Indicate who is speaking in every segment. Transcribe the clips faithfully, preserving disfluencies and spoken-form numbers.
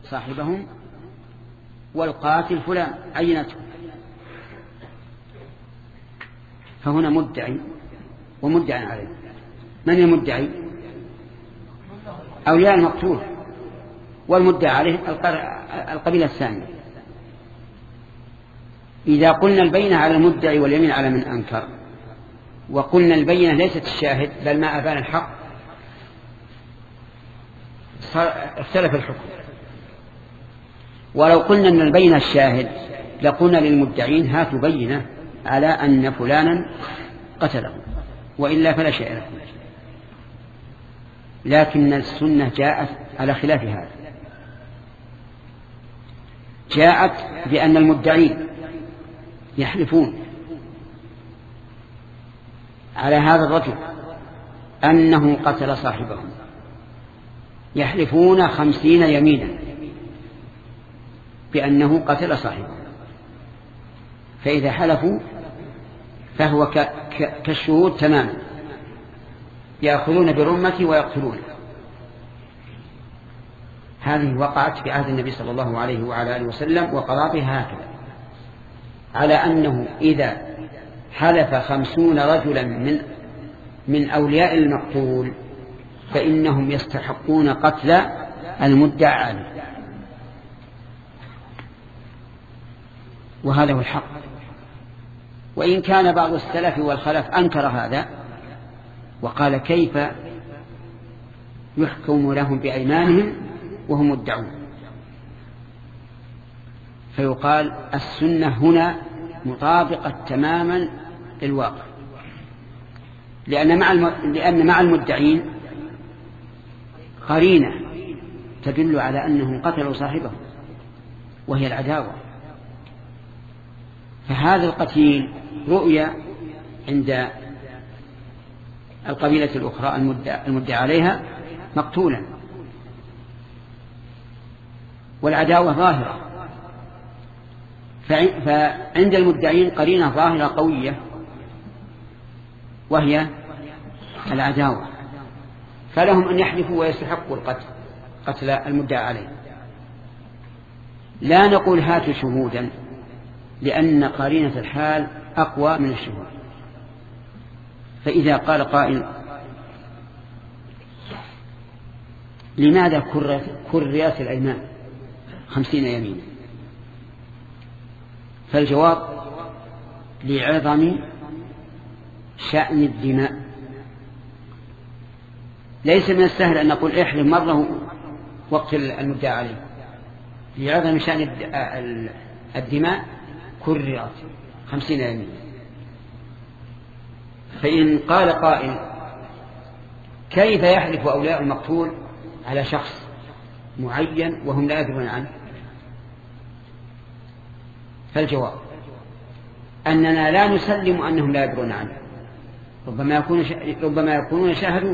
Speaker 1: صاحبهم والقاتل فلان عينته، فهنا مدعي ومدعي عليه. من المدعي؟ أولياء المقتول، والمدعي عليه القبيلة الثانية. إذا قلنا البينة على المدعي واليمين على من أنكر، وقلنا البينة ليست الشاهد بل ما أبان الحق، اختلف الحكم. ولو قلنا أن البينة الشاهد لقلنا للمدعين هاتوا بينة على أن فلانا قتله، وإلا فلا شيء لكم. لكن السنة جاءت على خلاف هذا، جاءت بأن المدعين يحلفون على هذا الرجل أنه قتل صاحبهم، يحلفون خمسين يمينا بأنه قتل صاحبه. فإذا حلفوا فهو كالشهود تماما، يأخذون برمته ويقتلون. هذه وقعت في عهد النبي صلى الله عليه وعلى آله وسلم، وقضى بها هكذا، على أنه إذا حلف خمسون رجلا من من أولياء المقتول فإنهم يستحقون قتل المدعى عليه، وهذا هو الحق. وإن كان بعض السلف والخلف أنكر هذا وقال كيف يحكم لهم بأيمانهم وهم مدعون، فيقال السنة هنا مطابقة تماما للواقع، لأن مع لأن مع المدعين قرينة تدل على أنهم قتلوا صاحبه وهي العداوة. فهذا القتيل رؤيا عند القبيلة الأخرى المدعى عليها مقتولا، والعداوة ظاهرة، فعند المدعين قرينة ظاهرة قوية وهي العداوة، فلهم أن يحلفوا ويستحقوا القتل قتل المدعى عليه. لا نقول هاتوا شهودا، لأن قرينة الحال أقوى من الشهود. فإذا قال قائل لماذا كررت الأيمان خمسين يمين؟ فالجواب لعظم شأن الدماء. ليس من السهل أن نقول احلف مرة واقتل المدعى عليه، لعظم شأن الدماء كررت خمسين يمين. فإن قال قائل كيف يحلف أولياء المقتول على شخص معين وهم لا يدرون عنه؟ فالجواب أننا لا نسلم أنهم لا يدرون عنه، ربما يكون ربما يكونون شاهدوا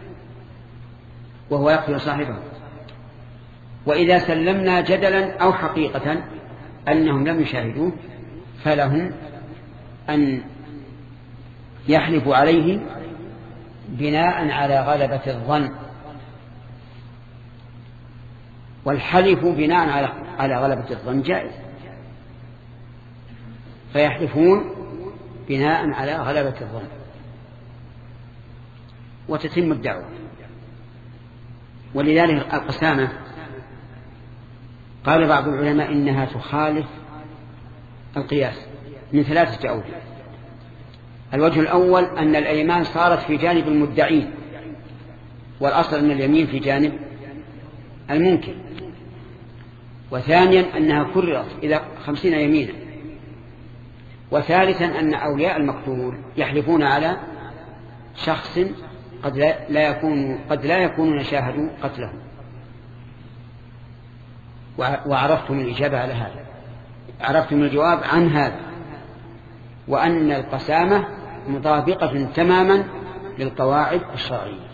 Speaker 1: وهو يقتل صاحبه. وإذا سلمنا جدلا أو حقيقة أنهم لم يشاهدوه فلهم أن يحلفوا عليه بناء على غلبة الظن، والحلف بناء على على غلبة الظن جائز، فيحلفون بناء على غلبة الظن وتتم الدعوة. ولذلك القسامة قال بعض العلماء إنها تخالف القياس من ثلاثة أوجه. الوجه الأول أن الأيمان صارت في جانب المدعين، والأصل أن اليمين في جانب المنكر. وثانيا أنها كررت إلى خمسين يمينا. وثالثا أن أولياء المقتول يحلفون على شخص قد لا يكون قد لا يكونون شاهدوا قتله. وعرفتم الإجابة على هذا، عرفتم الجواب عن هذا، وأن القسامة مطابقة تماما للقواعد الشرعية.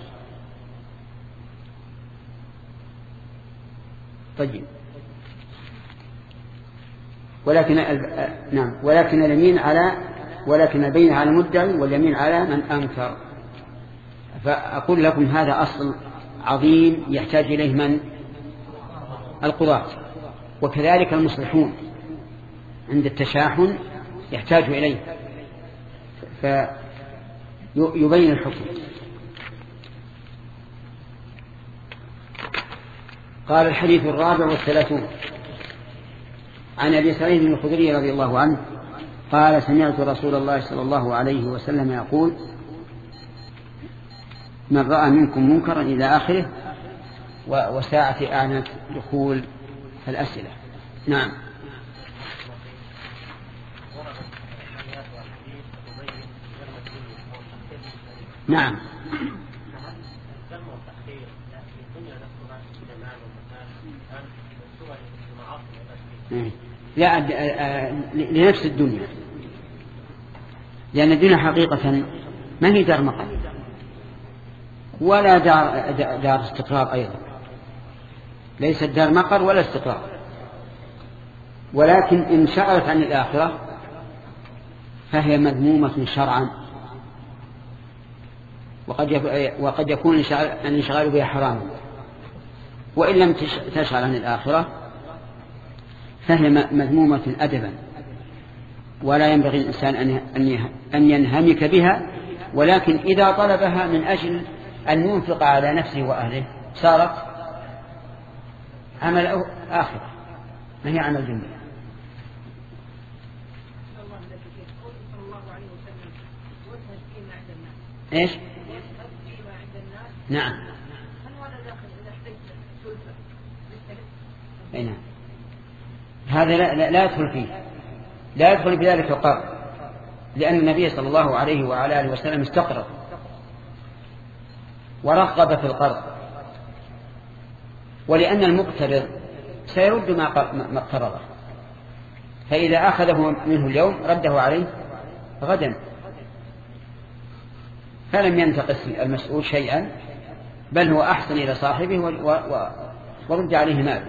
Speaker 1: طيب، ولكن نعم ولكن اليمين على ولكن البين على المدعي واليمين على من أنكر. فأقول لكم هذا أصل عظيم يحتاج إليه من القضاة، وكذلك المصلحون عند التشاحن يحتاج إليه فيبين الحكم. قال الحديث الرابع والثلاثون عن أبي سعيد الخدري رضي الله عنه قال سمعت رسول الله صلى الله عليه وسلم يقول من رأى منكم منكرا إلى آخره، وساعة أعنت دخول الأسئلة. نعم. نعم. لا لنفس الدنيا، لأن الدنيا حقيقة ما هي دار مقر ولا دار, دار استقرار أيضا، ليست دار مقر ولا استقرار، ولكن إن شغلت عن الآخرة فهي مذمومة شرعا، وقد وقد يكون الانشغال بها حراما، وإن لم تشغل عن الآخرة فهي مذمومة أدبا، ولا ينبغي الإنسان أن ينهمك بها، ولكن إذا طلبها من أجل أن ينفق على نفسه وأهله صارت عمل آخر، ما هي عمل دنيا. إيش؟ نعم. أي نعم. هذا لا, لا, لا يدخل فيه، لا يدخل في ذلك القرض، لأن النبي صلى الله عليه وعلى آله وسلم استقرض ورغب في القرض، ولأن المقترض سيرد ما اقترضه، فإذا أخذه منه اليوم رده عليه غدا، فلم ينتقص المسؤول شيئا، بل هو أحسن إلى صاحبه ورد عليه ماله.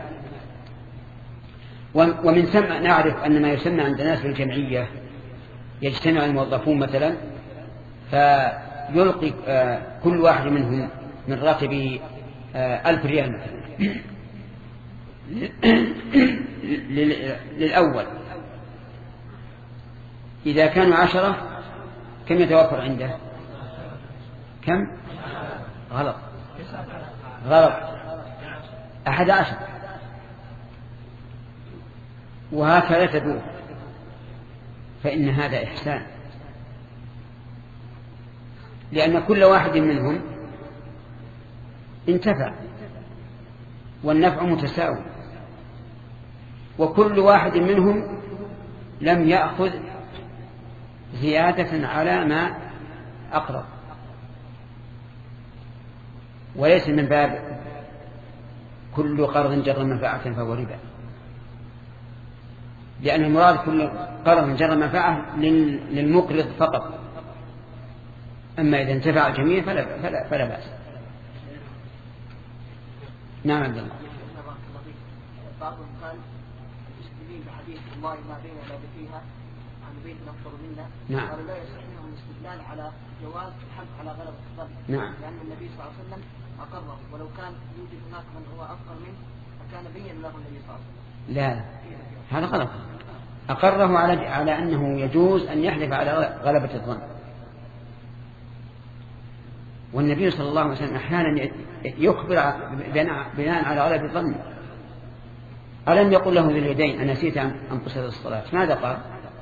Speaker 1: ومن ثم نعرف أن ما يسمى عند الناس بالجمعية، يجتمع الموظفون مثلا فيلقي كل واحد منهم من راتبه ألف ريال مثلا للأول، إذا كانوا عشرة كم يتوفر عنده؟ كم؟ غلط غلط أحد عشر، وهكذا تدور، فإن هذا إحسان، لأن كل واحد منهم انتفع والنفع متساوي، وكل واحد منهم لم يأخذ زيادة على ما أقرض، وليس من باب كل قرض جر منفعة فهو ربا، لأن المراد كل قرض جر منفعة للمقرض فقط، أما إذا انتفع الجميع فلا, فلا, فلا بأس. نعم عبد الله.
Speaker 2: بعضهم قال المستدلين بحديث الله ما بين لابتيها عن بيت أكثر منا،
Speaker 1: نعم.
Speaker 2: قالوا لا يصح منهم الاستدلال على جواز الحد على غلبة الظن،
Speaker 1: نعم.
Speaker 2: لأن النبي صلى الله عليه وسلم أقره، ولو كان يوجد هناك من هو أفقر منه فكان بين له النبي صلى الله عليه وسلم.
Speaker 1: لا هذا غلط، أقره على على أنه يجوز أن يحلف على غلبة الظن، والنبي صلى الله عليه وسلم أحيانا يخبر بناء على غلبة الظن. ألم يقل له ذي اليدين أنا نسيت أن قصر الصلاة؟ ماذا قال؟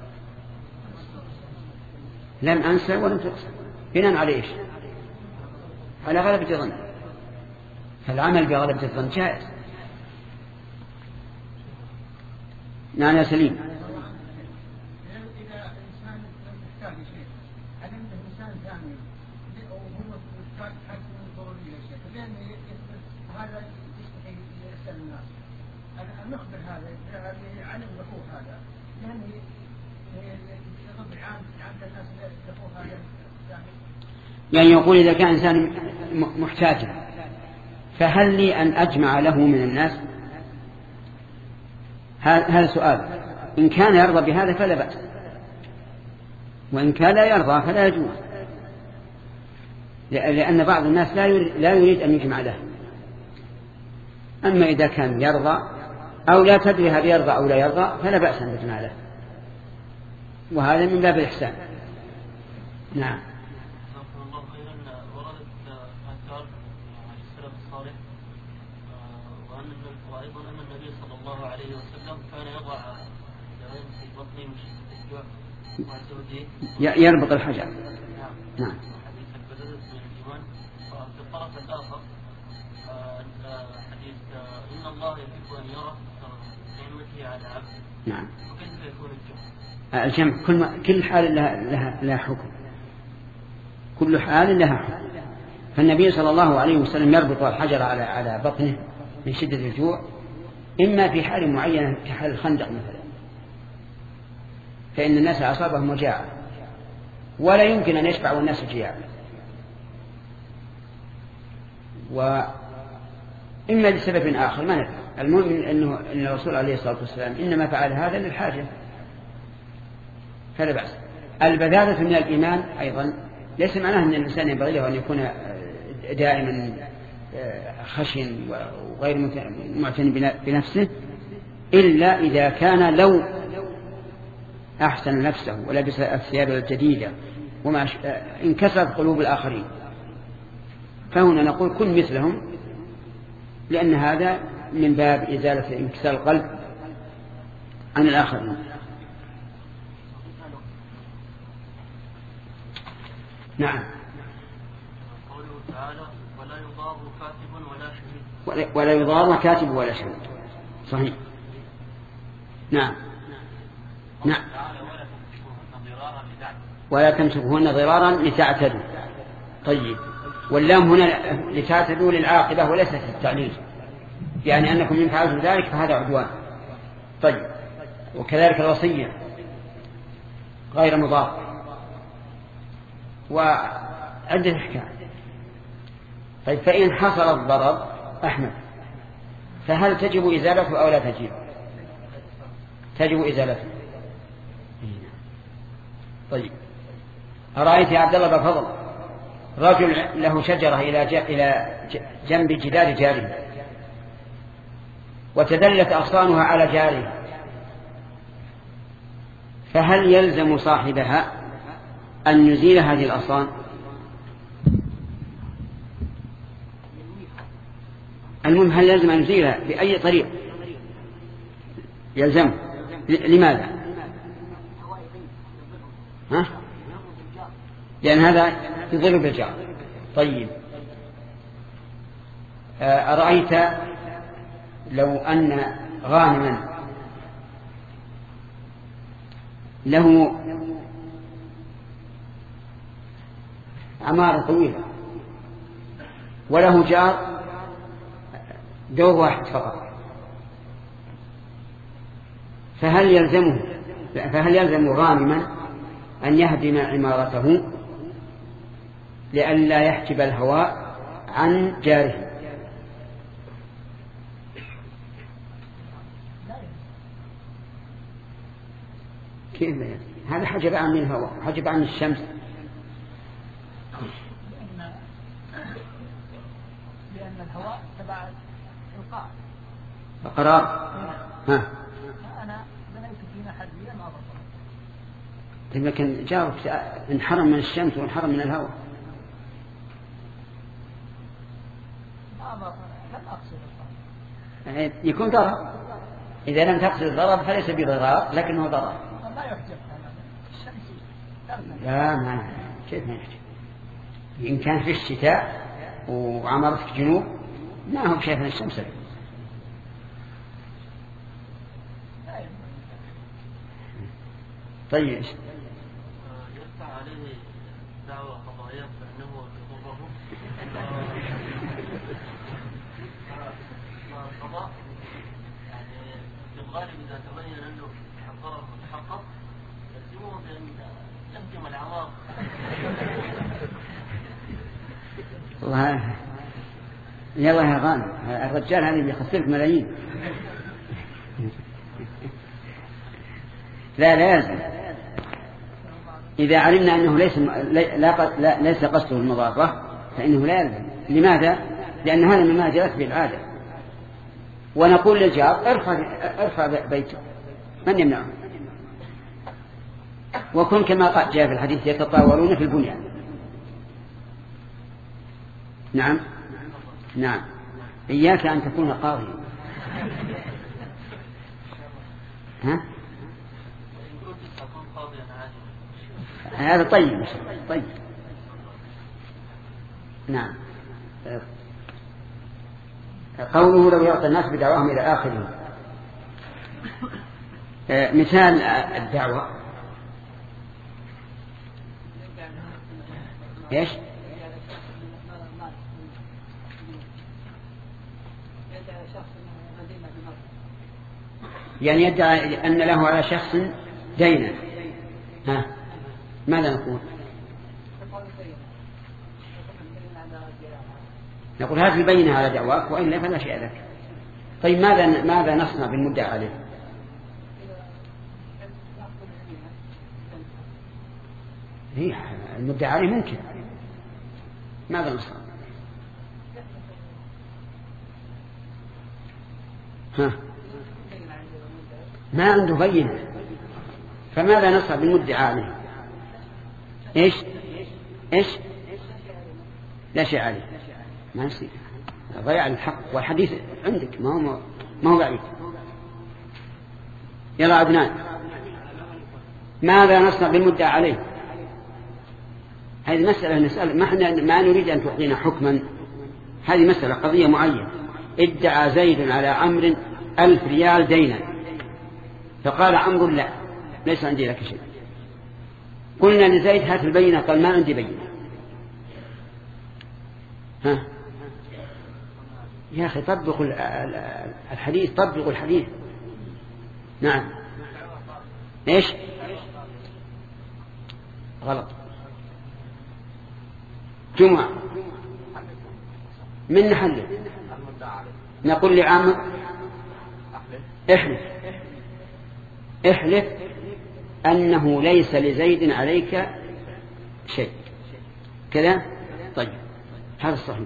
Speaker 1: لم أنسى ولم تقصر، بناء على إيش؟ على غلبة الظن، فالعمل بغلبة الظن جائز. نعم يا سليم.
Speaker 3: إذا إنسان يحتاج شيء، هل عنده إنسان ثاني وهو يحتاج حاجة ضرورية شيء، لأن هذا يستحي يسأل الناس أن نخبر هذا عن الأخوة هذا، لأن يغض عن الناس الأخوة هذا.
Speaker 1: يعني يقول إذا كان إنسان محتاجا فهل لي أن أجمع له من الناس؟ هذا سؤال. إن كان يرضى بهذا فلا بأس، وإن كان لا يرضى فلا يجوز، لأن بعض الناس لا يريد, لا يريد أن يجمع له. أما إذا كان يرضى أو لا تدري هل يرضى أو لا يرضى فلا بأس أن تجمع له، وهذا من باب الإحسان. نعم.
Speaker 4: الله خيرا. وردت آثار عن السلف الصالح وأن وأيضا أن النبي صلى الله عليه وسلم كان يضع جرين في بطنه من شدة الجوع وزوجه
Speaker 1: يربط الحجر. نعم.
Speaker 4: حديث البدر من الإيمان. وفي الطرف الآخر حديث إن الله يحب أن يرى نعمته على عبده.
Speaker 1: نعم.
Speaker 4: وكيف يكون الجمع؟
Speaker 1: الجمع كل ما كل حال لها لها لها حكم، كل حال لها حكم. فالنبي صلى الله عليه وسلم يربط الحجر على على بطنه من شدة الجوع، إما في حال معينة كحال الخندق مثلا، فإن الناس أصابهم وجاعة ولا يمكن أن يشبعوا الناس جياعا، وإما لسبب آخر ما ندري. المهم أنه أن الرسول عليه الصلاة والسلام إنما فعل هذا للحاجة فلا بأس. البذاذة من الإيمان أيضا ليس معناه أن الإنسان ينبغي له أن يكون دائما خشن وغير معتني بنفسه، إلا إذا كان لو أحسن نفسه ولبس الثياب الجديدة وما انكسرت قلوب الآخرين، فهنا نقول كن مثلهم، لأن هذا من باب إزالة انكسار القلب عن الآخرين. نعم.
Speaker 4: قوله تعالى ولا يضار كاتب ولا شهيد.
Speaker 1: ولا يضار كاتب ولا شهيد. صحيح. نعم. نعم. ولا تمسكوهن ضرارا لتعتدوا. طيب، واللام هنا لتعتدوا للعاقبة وليست للتعليل، يعني أنكم إن فعلتم ذلك فهذا عدوان. طيب، وكذلك الوصية غير مضار، وعدة أحكام. طيب، فإن حصل الضرر أحمد فهل تجب إزالته أو لا تجب؟ تجب إزالته. طيب، أرأيت يا عبد الله بفضل رجل له شجرة إلى جنب جدار جاره وتدلت أغصانها على جاره، فهل يلزم صاحبها أن يزيل هذه الأغصان؟ المهم هل يلزم أن يزيلها بأي طريق؟ يلزم. لماذا؟ ها؟ لأن هذا يضر بالجار. طيب، أرأيت لو أن غانما له عمارة طويلة وله جار دور واحد فقط، فهل يلزمه فهل يلزم غانما أن يهدم عمارته لئلا يحجب الهواء عن جاره؟ كيف هذا حجب عن الهواء، حجب عن الشمس.
Speaker 3: لأن, لأن الهواء تبع القاع
Speaker 1: قرار. ها،
Speaker 3: أنا بنيت في محلية ما بطلت.
Speaker 1: لكن جارك انحرم من الشمس وانحرم من الهواء.
Speaker 3: لم أقصد
Speaker 1: يكون ضرر. إذا لم تقصد الضرر فليس بضرر لكنه ضرر.
Speaker 3: لا يحجب الشمس.
Speaker 1: لا، ما كيف ما يحجب؟ إن كان في الشتاء وعمرتك جنوب ما هو شايف الشمس. طيب،
Speaker 4: يرفع عليه دعوة قضائية فإنه يضره. القضاء يعني في الغالب إذا تبين أنه الضرر متحقق يلزمه بأن يهدم العمار.
Speaker 1: والله يلا يا غانم، الرجال هذا بيخسرك ملايين. لا لا يلزم. إذا علمنا أنه ليس لا ليس قصده المضارة فإنه لا يلزم. لماذا؟ لأن هذا مما جرت بالعادة، ونقول للجار ارفع, ارفع بيته، من يمنعه؟ وكن كما جاء في الحديث يتطاولون في البنيان. نعم نعم. إياك أن تكون قاضيا. ها؟ هذا طيب طيب. نعم. قوله لو يعطي الناس بدعواهم إلى آخره. مثال الدعوة إيش؟ يعني يدعي أن له على شخص دينا. ها ماذا نقول؟ نقول هذه البينة على دعواك وإلا فلا شيء لك. طيب ماذا ماذا نصنع بالمدعى عليه؟ هي المدعى عليه ممكن. ماذا نصنع؟ ها ما عنده بينة، فماذا نصنع بالمدعى عليه؟ ايش ايش لا شيء عليه، ما نصير ضيع الحق. والحديث عندك ما هو ما هو بعيد. يلا عدنان، ماذا نصنع بالمدعى عليه؟ هذه مسألة نسأل، ما احنا ما نريد أن تعطينا حكما، هذه مسألة قضية معينة. ادعى زيد على عمرو ألف ريال دينا، فقال عمرو لا ليس عندي لك شيء. قلنا لزيد هات البينة، قال ما عندي بينة. ها يا أخي طبقوا الحديث، طبقوا الحديث. نعم إيش غلط؟ جمعة من نحلل نقول لعامر احلف احلف أنه ليس لزيد عليك شيء كذا. طيب هذا الصحيح.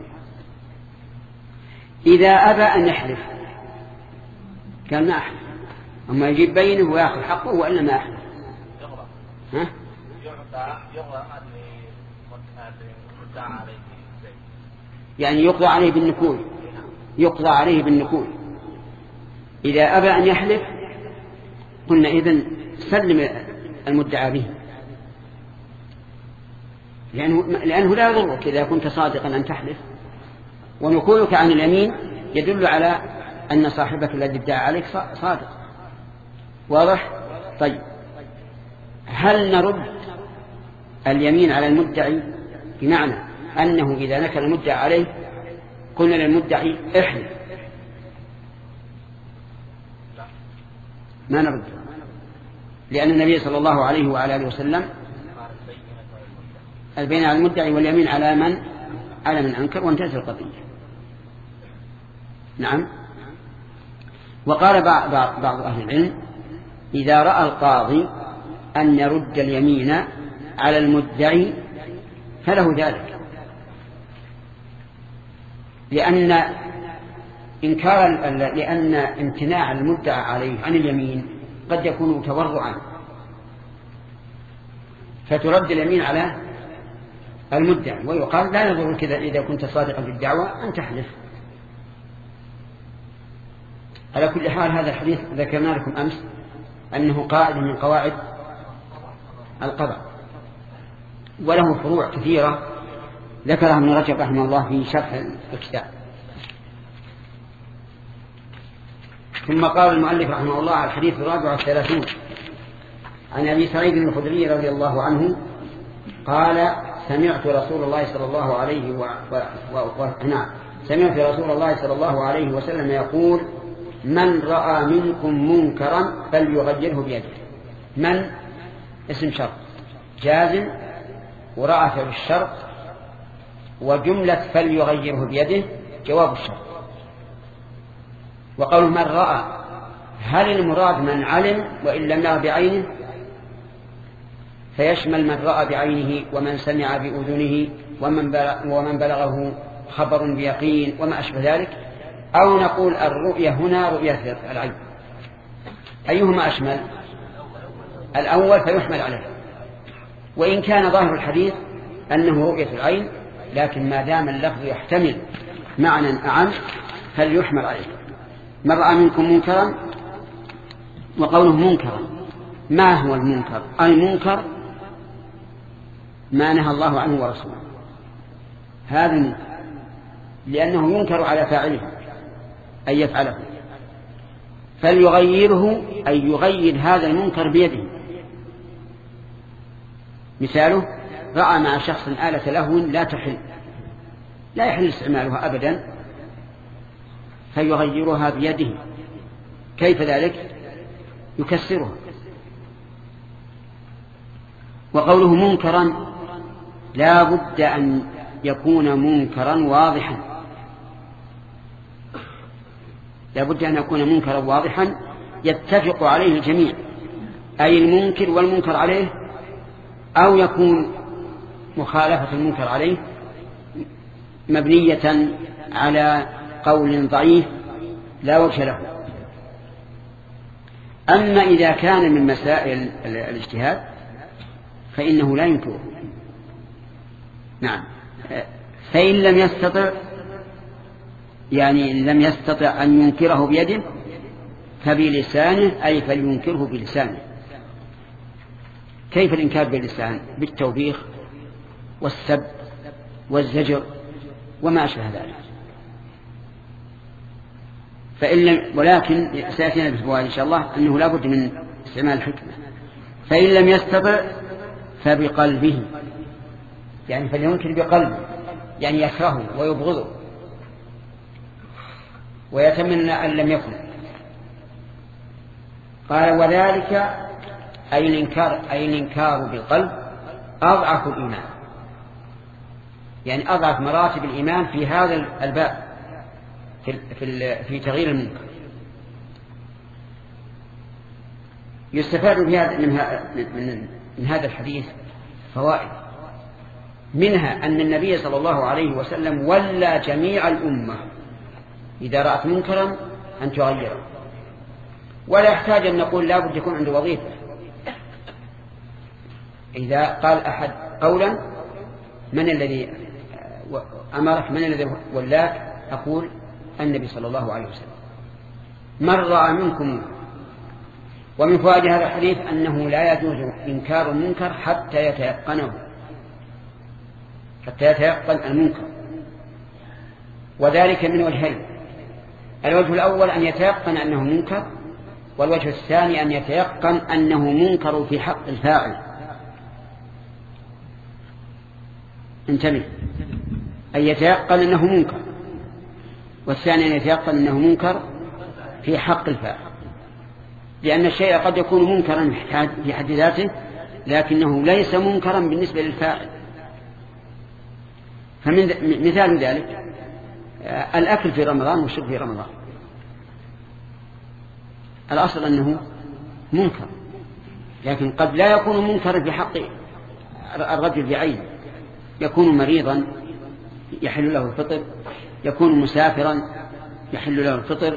Speaker 1: إذا أبى أن يحلف كان ما أحلف، أما يجيب بينه ويأخذ حقه وإلا ما أحلف. ها؟ يعني يقضى عليه بالنكول، يقضى عليه بالنكول. إذا أبى أن يحلف قلنا إذن سلم المدعى به، لأنه, لأنه لا يضرك إذا كنت صادقا أن تحلف، ونكولك عن اليمين يدل على أن صاحبك الذي ادعى عليك صادق. واضح؟ طيب هل نرد اليمين على المدعي بمعنى أنه إذا نكل المدعى عليه قلنا للمدعي احلف؟ ما نرد، لأن النبي صلى الله عليه وعلى آله وسلم البينة على المدعي واليمين على من على من أنكر، وانتهت القضية. نعم. وقال بعض أهل العلم إذا رأى القاضي أن يرد اليمين على المدعي فله ذلك، لأن إنكار لأن امتناع المدعى عليه عن اليمين قد يكون تورعا، فترد اليمين على المدعي ويقال لا يضر كذا إذا كنت صادقا في الدعوة أن تحلف. على كل حال هذا الحديث ذكرنا لكم أمس أنه قاعدة من قواعد القضاء، وله فروع كثيرة ذكرها ابن رجب رحمه الله في شرح الكتاب. ثم قال المؤلف رحمه الله على الحديث الرابع والثلاثون عن أبي سعيد الخدري رضي الله عنه قال سمعت رسول الله صلى الله عليه و... و... و... نعم سمعت رسول الله صلى الله عليه وسلم يقول من رأى منكم منكرا فليغيره بيده. من اسم شرط جازم، ورأى في الشرط، وجملة فليغيره بيده جواب الشرط. وقول من رأى هل المراد من علم وإن لم يرى بعينه؟ فيشمل من رأى بعينه ومن سمع بأذنه ومن ومن بلغه خبر بيقين وما أشبه ذلك، أو نقول الرؤية هنا رؤية العين، أيهما أشمل؟ الأول فيحمل عليه، وإن كان ظاهر الحديث أنه رؤية العين، لكن ما دام اللفظ يحتمل معنى أعم فليحمل عليه. من رأى منكم منكرا، وقوله منكرا ما هو المنكر؟ أي منكر ما نهى الله عنه ورسوله، هذا منكر، لأنه ينكر على فاعله أن يفعله، فليغيره أي يغير هذا المنكر بيده. مثاله رأى مع شخص آلة لهو لا تحل لا يحل استعمالها أبدا، فيغيرها بيده. كيف ذلك؟ يكسرها. وقوله منكرا لا بد أن يكون منكرا واضحا، لا بد أن يكون منكرا واضحا يتفق عليه الجميع، أي المنكر والمنكر عليه، أو يكون مخالفة المنكر عليه مبنية على قول ضعيف لا وجه له. أما إذا كان من مسائل الاجتهاد فإنه لا ينكره. نعم. فإن لم يستطع، يعني لم يستطع أن ينكره بيده فبلسانه، أي فلينكره بلسانه. كيف الإنكار باللسان؟ بالتوبيخ والسب والزجر وما أشبه ذلك. فإن لم، ولكن سيأتينا بالفوائد إن شاء الله أنه لا بد من استعمال الحكمة. فإن لم يستطع فبقلبه، يعني فلينكر بقلبه، يعني يكرهه ويبغضه ويتمنى أن لم يكن. قال وذلك أي الإنكار، أي الإنكار بالقلب أضعف الإيمان، يعني أضعف مراتب الإيمان في هذا الباب في في في تغيير المنكر. يستفاد من من هذا الحديث فوائد، منها أن النبي صلى الله عليه وسلم ولى جميع الأمة إذا رأت منكرا أن تغيره، ولا يحتاج أن نقول لا بد يكون عنده وظيفة. إذا قال أحد قولا من الذي أمرك، من الذي ولاك، أقول النبي صلى الله عليه وسلم. من رأى منكم. ومن فوائد هذا الحديث أنه لا يجوز إنكار المنكر حتى يتيقنه، حتى يتيقن المنكر، وذلك من وجهين: الوجه الأول أن يتيقن أنه منكر، والوجه الثاني أن يتيقن أنه منكر في حق الفاعل. انتبه، أن يتيقن أنه منكر، والثاني أن يتيقن أنه منكر في حق الفاعل، لأن الشيء قد يكون منكرا في حد ذاته لكنه ليس منكرا بالنسبة للفاعل. فمن مثال ذلك الأكل في رمضان والشرب في رمضان، الأصل أنه منكر، لكن قد لا يكون منكرا في حق الرجل بعينه، يكون مريضا يحل له الفطر، يكون مسافرا يحل له الفطر.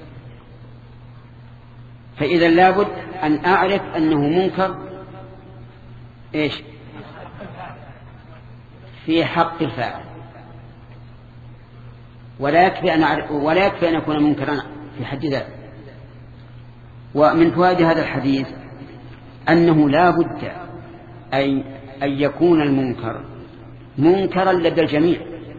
Speaker 1: فإذا لابد أن أعرف أنه منكر إيش في حق الفاعل، ولا يكفي أن أعرف، ولا يكفي أن يكون منكرا في حد ذاته. ومن فوائد هذا الحديث أنه لا بد أي أن يكون المنكر منكرا لدى الجميع،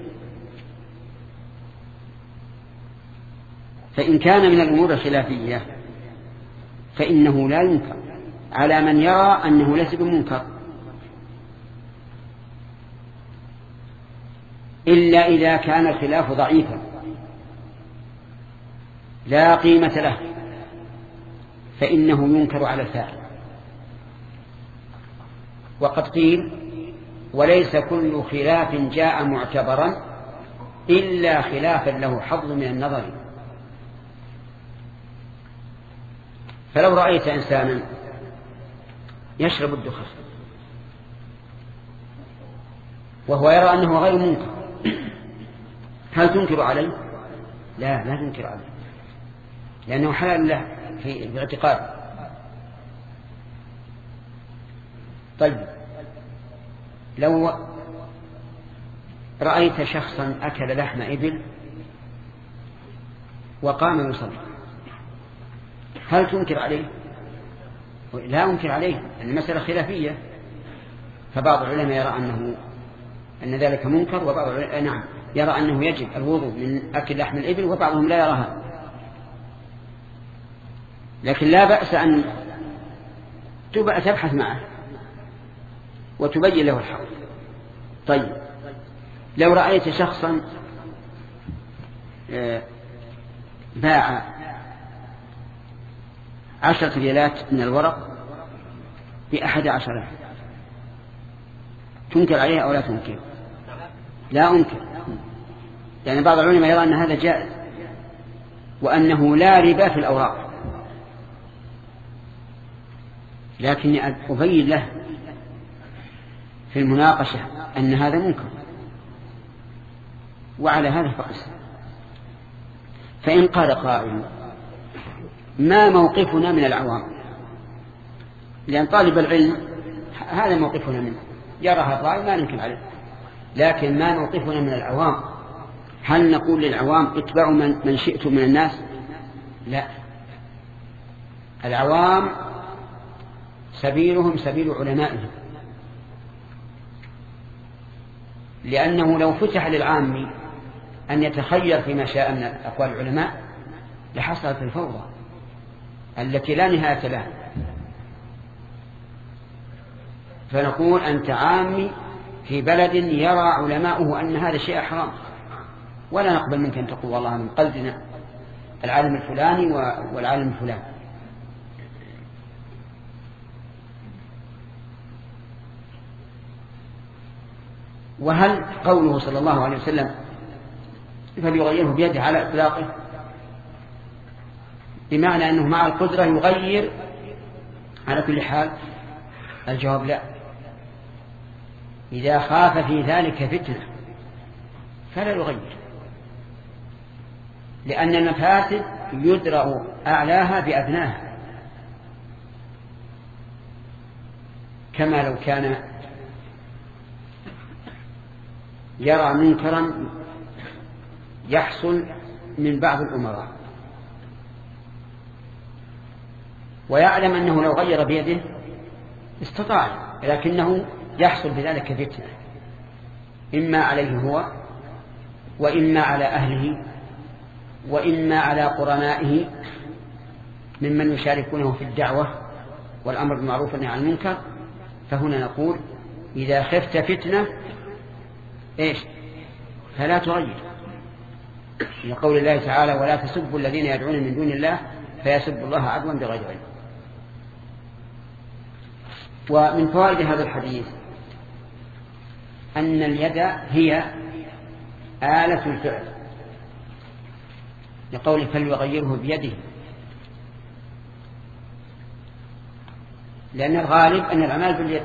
Speaker 1: فإن كان من الأمور الخلافية فإنه لا ينكر على من يرى أنه ليس بمنكر، إلا إذا كان الخلاف ضعيفا لا قيمة له، فإنه ينكر على الفاعل. وقد قيل: وليس كل خلاف جاء معتبرا إلا خلافا له حظ من النظر. فلو رأيت إنسانا يشرب الدخان وهو يرى أنه غير منكر، هل تنكر عليه؟ لا لا تنكر عليه، لأنه حلال له في الاعتقاد. طيب لو رأيت شخصا أكل لحم إبل وقام يصلي، هل تنكر عليه؟ لا أنكر عليه، المسألة خلافية، فبعض العلماء يرى أنه أن ذلك منكر، وبعض العلماء نعم يرى أنه يجب الوضوء من أكل لحم الإبل، وبعضهم لا يراها. لكن لا بأس أن تبحث معه وتبين له الحق. طيب لو رأيت شخصا باع عشرة ريالات من الورق بأحد عشر، تنكر عليه أو لا تنكر؟ لا أنكر، يعني بعض العلماء يرى أن هذا جائز وأنه لا ربا في الأوراق، لكني أبين له في المناقشة أن هذا منكر، وعلى هذا فقس. فإن قال قائل ما موقفنا من العوام؟ لأن طالب العلم هذا موقفنا منه، يراها الرأي ما ننكر عليه، لكن ما موقفنا من العوام؟ هل نقول للعوام اتبعوا من, من شئتم من الناس؟ لا، العوام سبيلهم سبيل علمائهم، لأنه لو فتح للعام أن يتخير فيما شاء من أقوال العلماء لحصلت الفوضى التي لا نهاية لها. فنقول أنت عامي في بلد يرى علماؤه أن هذا شيء حرام، ولا نقبل منك أن تقول والله من قلدنا العالم الفلاني والعالم الفلاني. وهل قوله صلى الله عليه وسلم فليغيره بيده على إطلاقه بمعنى أنه مع القدرة يغير على كل حال؟ الجواب لا، إذا خاف في ذلك فتنة فلا يغير، لأن المفاسد يدرأ أعلاها بأدناها، كما لو كان يرى منكرا يحصل من بعض الأمراء ويعلم أنه لو غير بيده استطاع، لكنه يحصل بذلك فتنة إما عليه هو وإما على أهله وإما على قرنائه ممن يشاركونه في الدعوة والأمر بالمعروف والنهي عن المنكر. فهنا نقول إذا خفت فتنة إيش فلا تغير، لقول الله تعالى ولا تسبوا الذين يدعون من دون الله فيسبوا الله عدوا بغير علم. ومن فوائد هذا الحديث أن اليد هي آلة الفعل، لقول فليغيره بيده، لأن الغالب أن الأعمال باليد،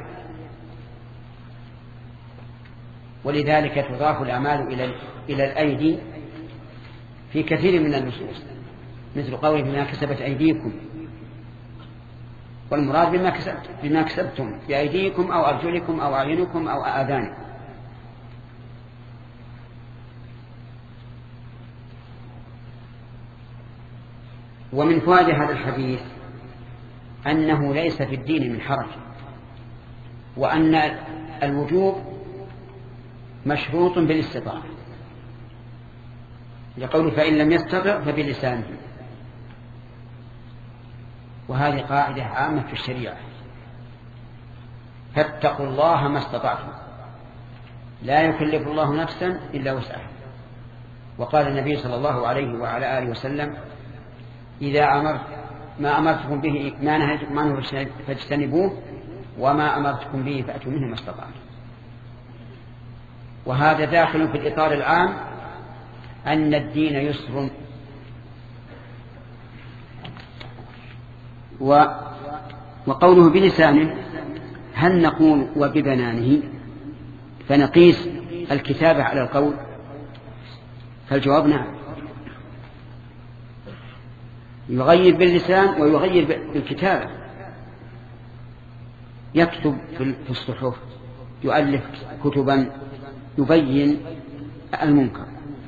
Speaker 1: ولذلك تضاف الأعمال إلى إلى الأيدي في كثير من النصوص، مثل قوله بما كسبت أيديكم، والمراد بما كسبت بما كسبتم بأيديكم أو أرجلكم أو أعينكم أو آذانكم. ومن فوائد هذا الحديث أنه ليس في الدين من حرج، وأن الوجوب مشروط بالاستطاعة، لقوله فإن لم يستطع فبلسانه، وهذه قاعدة عامة في الشريعة، فاتقوا الله ما استطعتم، لا يكلف الله نفسا إلا وسعها. وقال النبي صلى الله عليه وعلى آله وسلم إذا أمرت ما أمرتكم به ما نهيتكم عنه فاجتنبوه وما أمرتكم به فأتوا منه ما استطعتم. وهذا داخل في الإطار العام أن الدين يسر. و وقوله بلسانه هل نقول وببنانه فنقيس الكتابة على القول؟ فالجواب نعم، يغير باللسان ويغير بالكتابة، يكتب في الصحف، يؤلف كتبا يبين المنكر.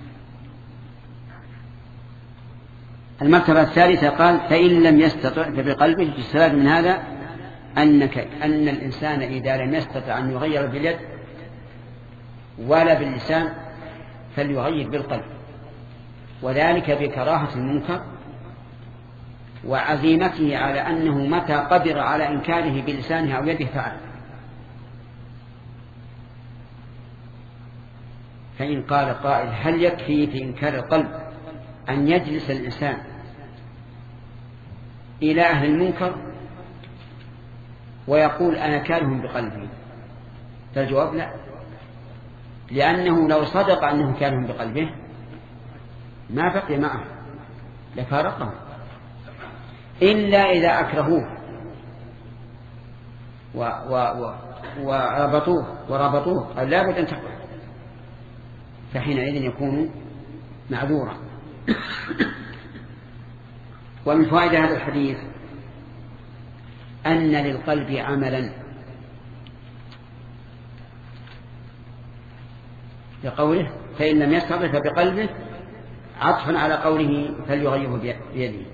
Speaker 1: المرتبة الثالثة قال فإن لم يستطع فبقلبه. السبب من هذا أنك أن الإنسان إذا لم يستطع أن يغير باليد ولا باللسان فليغير بالقلب، وذلك بكراهة المنكر وعزيمته على أنه متى قدر على إنكاره بلسانه أو يده فعل. فإن قال قائل هل يكفي في إنكار القلب أن يجلس الإنسان إلى أهل المنكر ويقول أنا كارهم بقلبي؟ فالجواب لا، لأنه لو صدق أنه كارهم بقلبه ما بقي معه لفارقه، إلا إذا أكرهوه و و و وربطوه وربطوه قال لا بد أن تقبل، فحينئذ يكون معذورا. ومن فوائد هذا الحديث أن للقلب عملا، لقوله فإن لم يستطع فبقلبه، عطفا على قوله فليغيره بيده.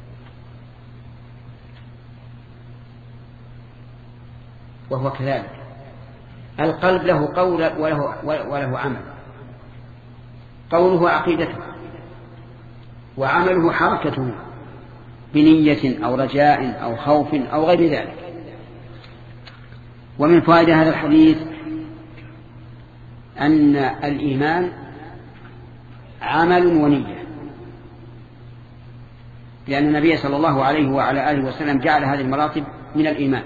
Speaker 1: وهو كذلك القلب له قول وله, وله عمل. قوله عقيدته، وعمله حركته بنية أو رجاء أو خوف أو غير ذلك. ومن فوائد هذا الحديث أن الإيمان عمل ونية، لأن النبي صلى الله عليه وعلى آله وسلم جعل هذه المراتب من الإيمان.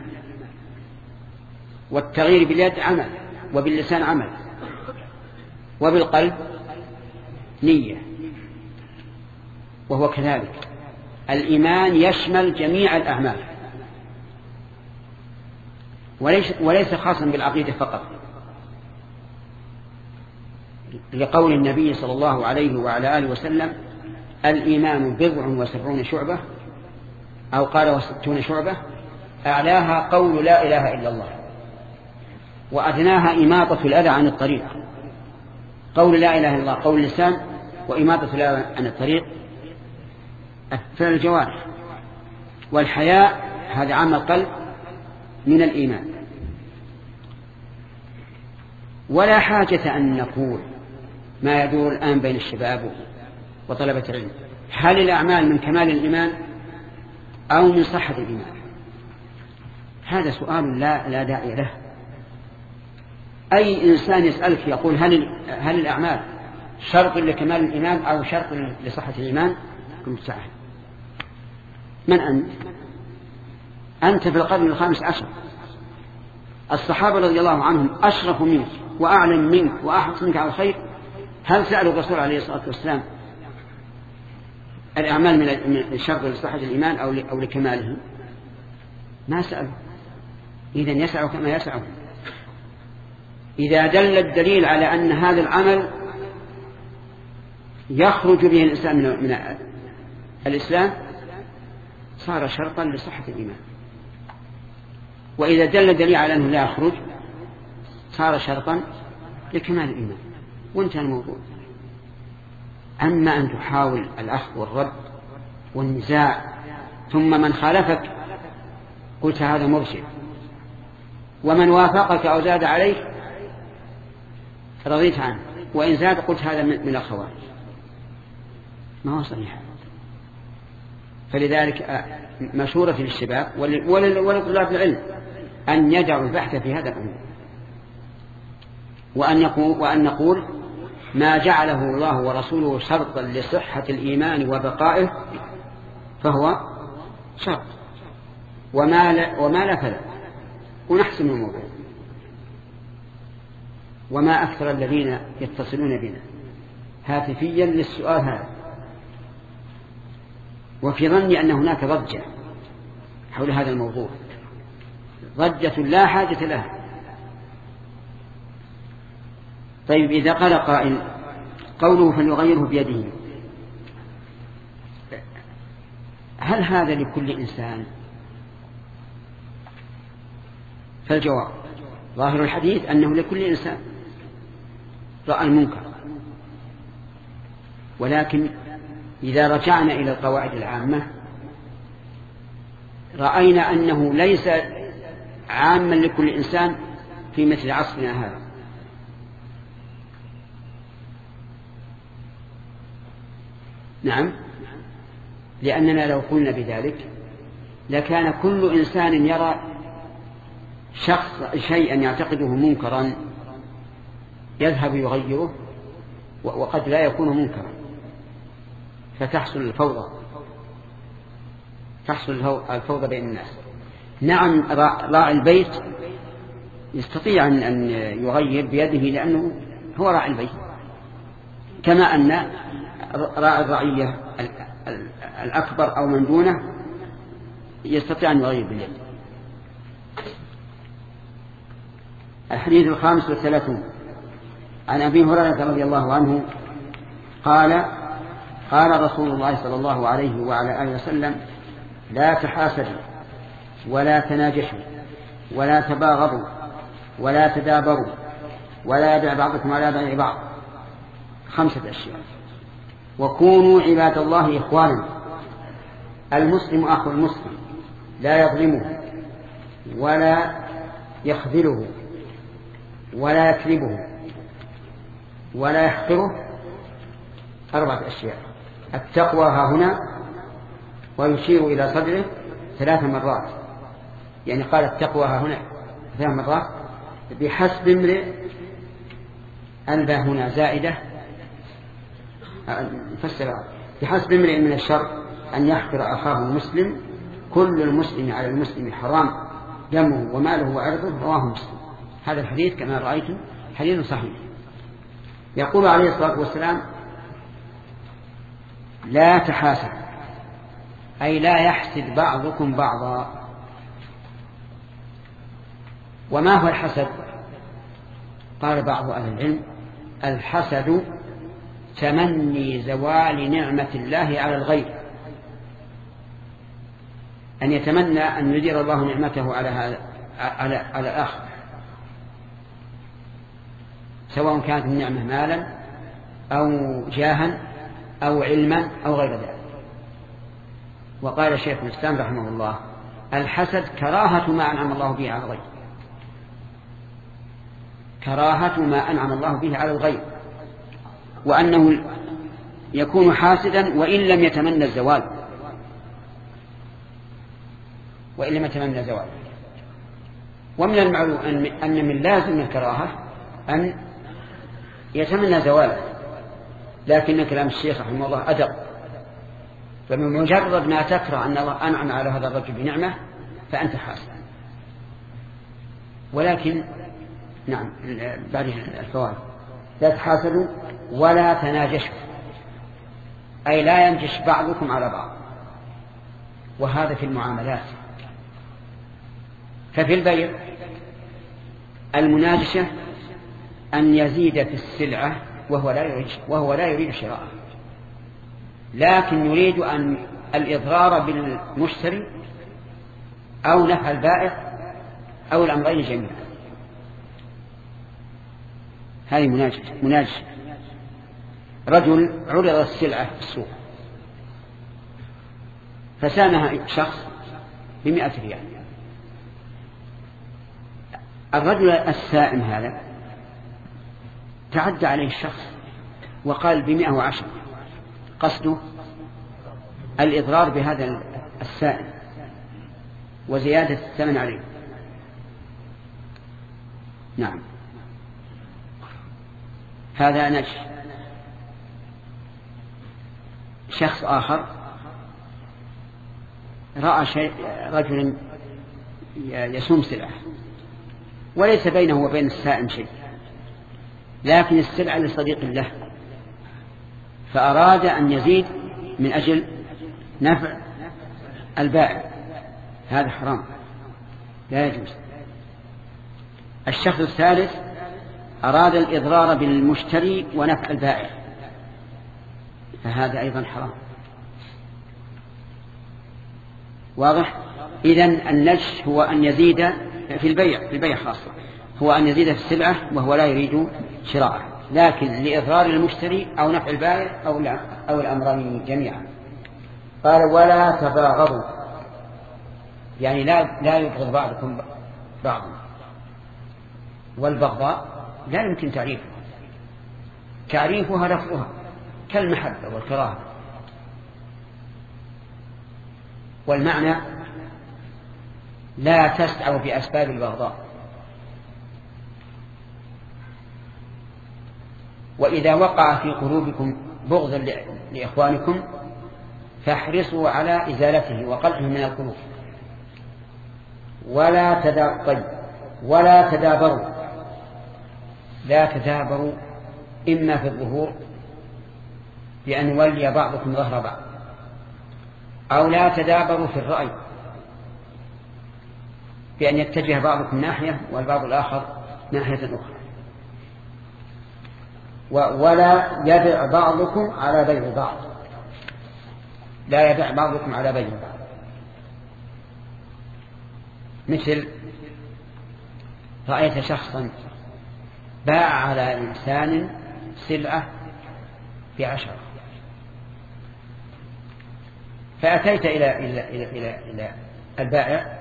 Speaker 1: والتغيير باليد عمل، وباللسان عمل، وبالقلب نية. وهو كذلك الإيمان يشمل جميع الأعمال وليس, وليس خاصا بالعقيدة فقط، لقول النبي صلى الله عليه وعلى آله وسلم الإيمان بضع وسبعون شعبة، أو قال وستون شعبة، أعلاها قول لا إله إلا الله، وأدناها إماطة الأذى عن الطريق. قول لا إله إلا الله قول اللسان، وإماطة الأذى عن الطريق فعل الجوارح. والحياء هذا عمل قلب من الإيمان. ولا حاجة أن نقول ما يدور الآن بين الشباب وطلبة العلم، هل الأعمال من كمال الإيمان أو من صحة الإيمان؟ هذا سؤال لا, لا داعي له. أي إنسان يسألك يقول هل, هل الأعمال شرط لكمال الإيمان أو شرط لصحة الإيمان؟ كنت سعيد. من أنت؟ أنت في القرن الخامس عشر. الصحابة رضي الله عنهم أشرف منك وأعلم منك وأحرص منك على الخير، هل سألوا الرسول عليه الصلاة والسلام الأعمال من شرط لصحة الإيمان أو لكماله؟ ما سألوا. إذن يسعوا كما يسعوا. إذا دل الدليل على أن هذا العمل يخرج به الإنسان من الإسلام صار شرطا لصحة الإيمان، وإذا دل الدليل على أنه لا يخرج صار شرطا لكمال الإيمان، وانتهى الموضوع. أما أن تحاول الأخذ والرد والنزاع ثم من خالفك قلت هذا مرشد، ومن وافقك أو زاد عليك رضيت عنه، وإن زاد قلت هذا من الخوارج، ما هو صحيح. فلذلك مشورة للشباب ولطلاب العلم أن يدعوا البحث في هذا الأمر، وأن يقول وأن نقول ما جعله الله ورسوله شرطا لصحة الإيمان وبقائه فهو شرط، وما لا, وما لا فلا، ونحسن الموضوع. وما أكثر الذين يتصلون بنا هاتفيا للسؤال هذا، وفي ظني أن هناك ضجة حول هذا الموضوع، ضجة لا حاجة لها. طيب إذا قال قائل قوله فليغيره بيده، هل هذا لكل إنسان؟ فالجواب ظاهر الحديث أنه لكل إنسان رأى المنكر، ولكن إذا رجعنا إلى القواعد العامة رأينا أنه ليس عاما لكل إنسان في مثل عصرنا هذا. نعم، لأننا لو قلنا بذلك لكان كل إنسان يرى شخص شيئا يعتقده منكرا يذهب يغيره وقد لا يكون منكرا، فتحصل الفوضى تحصل الفوضى بين الناس. نعم، راعي البيت يستطيع أن يغير بيده لأنه هو راعي البيت، كما أن راعي الرعية الأكبر أو من دونه يستطيع أن يغير باليد. الحديث الخامس والثلاثون عن أبي هريرة رضي الله عنه قال قال رسول الله صلى الله عليه وعلى آله وسلم: لا تحاسدوا ولا تناجشوا ولا تباغضوا ولا تدابروا ولا يبع بعضكم على بيع بعض. خمسة أشياء. وكونوا عباد الله إخوانا، المسلم أخو المسلم لا يظلمه ولا يخذله ولا يكذبه ولا يحقره. أربعة أشياء. التقوى ها هنا، ويشير إلى صدره ثلاث مرات، يعني قال التقوى ها هنا ثلاث مرات. بحسب امرئ، الباء هنا زائدة فسر: بحسب امرئ من الشر أن يحقر أخاه المسلم، كل المسلم على المسلم حرام دمه وماله وعرضه. رواه مسلم. هذا الحديث كما رأيتم حديث صحيح. يقول عليه الصلاة والسلام: لا تحاسد، أي لا يحسد بعضكم بعضا. وما هو الحسد؟ قال بعض أهل العلم: الحسد تمني زوال نعمة الله على الغير، أن يتمنى أن يدير الله نعمته على هذا على على الآخر، سواء كانت النعمة مالا أو جاها أو علما أو غير ذلك. وقال شيخ الإسلام رحمه الله: الحسد كراهة ما أنعم الله به على الغير، كراهة ما أنعم الله به على الغير، وأنه يكون حاسدا وإن لم يتمنى الزوال، وإن لم يتمنى الزوال. ومن المعلوم أن من لازم الكراهة أن يتمنى زواله، لكن كلام الشيخ رحمه الله أدق، فمن مجرد ما تكره أن الله أنعم على هذا الرجل بنعمة فأنت حاسد. ولكن نعم، بعد الفوائد: لا تحاسدوا ولا تناجشوا، أي لا ينجش بعضكم على بعض، وهذا في المعاملات. ففي البيع المناجشة أن يزيد في السلعة وهو لا يريد وهو لا يريد شراءها، لكن يريد أن الإضرار بالمشتري أو نفع البائع أو الأمرين جميعا. هذه مناجشة. مناجشة رجل عرض السلعة في السوق فسامها شخص بمئة ريال. الرجل السائم هذا تعدى عليه الشخص وقال بمئة وعشر، قصده الإضرار بهذا السائم وزيادة الثمن عليه. نعم، هذا نجش. شخص آخر رأى شيء رجل يسوم سلعة وليس بينه وبين السائم شيء، لكن السلعة لصديق له، فأراد أن يزيد من أجل نفع البائع. هذا حرام، لا يجوز. الشخص الثالث أراد الإضرار بالمشتري ونفع البائع، فهذا أيضا حرام. واضح؟ إذن النجش هو أن يزيد في البيع، في البيع خاصة هو أن يزيد في السلعة وهو لا يريد شراءه، لكن لإضرار المشتري أو نفع البائع أو أو الأمرين جميعا. قال ولا تباغضوا، يعني لا لا يبغض بعضكم بعضا. والبغضاء لا يمكن تعريفها، تعريفها لفظها كالمحبة والكراهة، والمعنى لا تسعوا بأسباب البغضاء. وإذا وقع في قلوبكم بغض لإخوانكم فاحرصوا على إزالته وقلعه من القلوب. ولا تدابروا ولا تدابروا لا تدابروا إما في الظهور بأن يولي بعضكم ظهر بعض، أو لا تدابروا في الرأي بأن يتجه بعضكم ناحية والبعض الآخر ناحية أخرى. ولا يبع بعضكم على بيع بعض، لا يبع بعضكم على بيع بعض. مثل رأيت شخصا باع على إنسان سلعة بعشرة، فأتيت إلى إلى إلى إلى, إلى البائع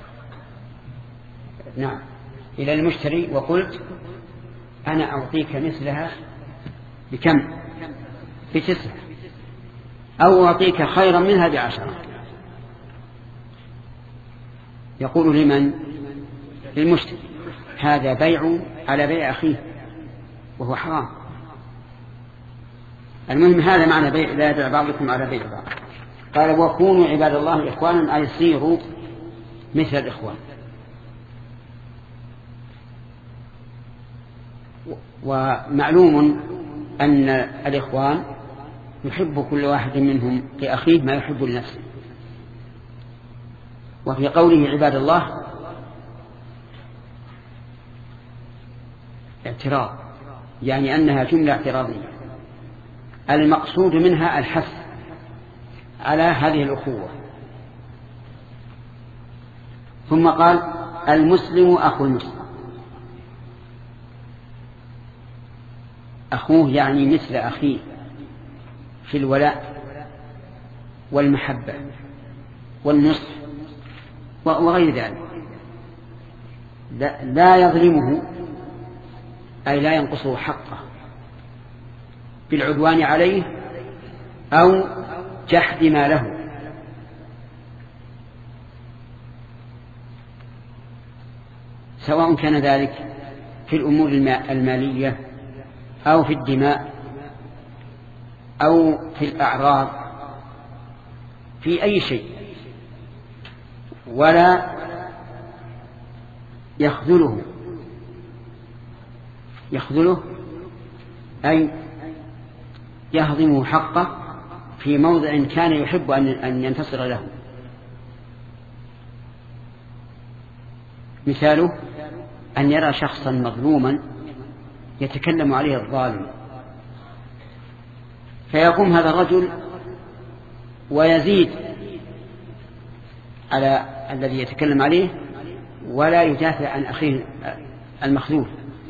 Speaker 1: نعم إلى المشتري وقلت أنا أعطيك مثلها بكم؟ بتسعة، أو أعطيك خيرا منها بعشرة. يقول لمن؟ للمشتري. هذا بيع على بيع أخيه وهو حرام. المهم هذا معنى بيع لا يبيع بعضكم على بيع بعض. قال وكونوا عباد الله إخوانا، أي صيروا مثل الإخوان. ومعلوم أن الإخوان يحب كل واحد منهم لأخيه ما يحب لنفسه. وفي قوله عباد الله اعتراض، يعني أنها جملة اعتراضية، المقصود منها الحث على هذه الأخوة. ثم قال المسلم أخو المسلم، أخوه يعني مثل أخيه في الولاء والمحبة والنصح وغير ذلك. لا يظلمه أي لا ينقصه حقه بالعدوان عليه أو جحد ما له، سواء كان ذلك في الأمور المالية أو في الدماء أو في الأعراض، في أي شيء. ولا يخذله، يخذله أي يهضم حقه في موضع كان يحب أن ينتصر له. مثاله أن يرى شخصا مظلوما يتكلم عليه الظالم، فيقوم هذا الرجل ويزيد على الذي يتكلم عليه ولا يدافع عن أخيه المخذول،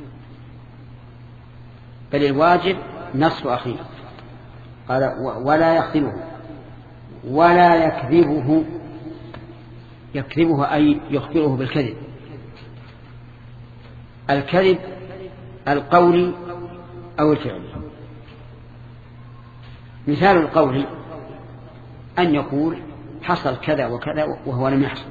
Speaker 1: بل الواجب نصر أخيه. قال ولا يخذله ولا يكذبه، يكذبه أي يخبره بالكذب. الكذب القول أو الفعل. مثال القول أن يقول حصل كذا وكذا وهو لم يحصل.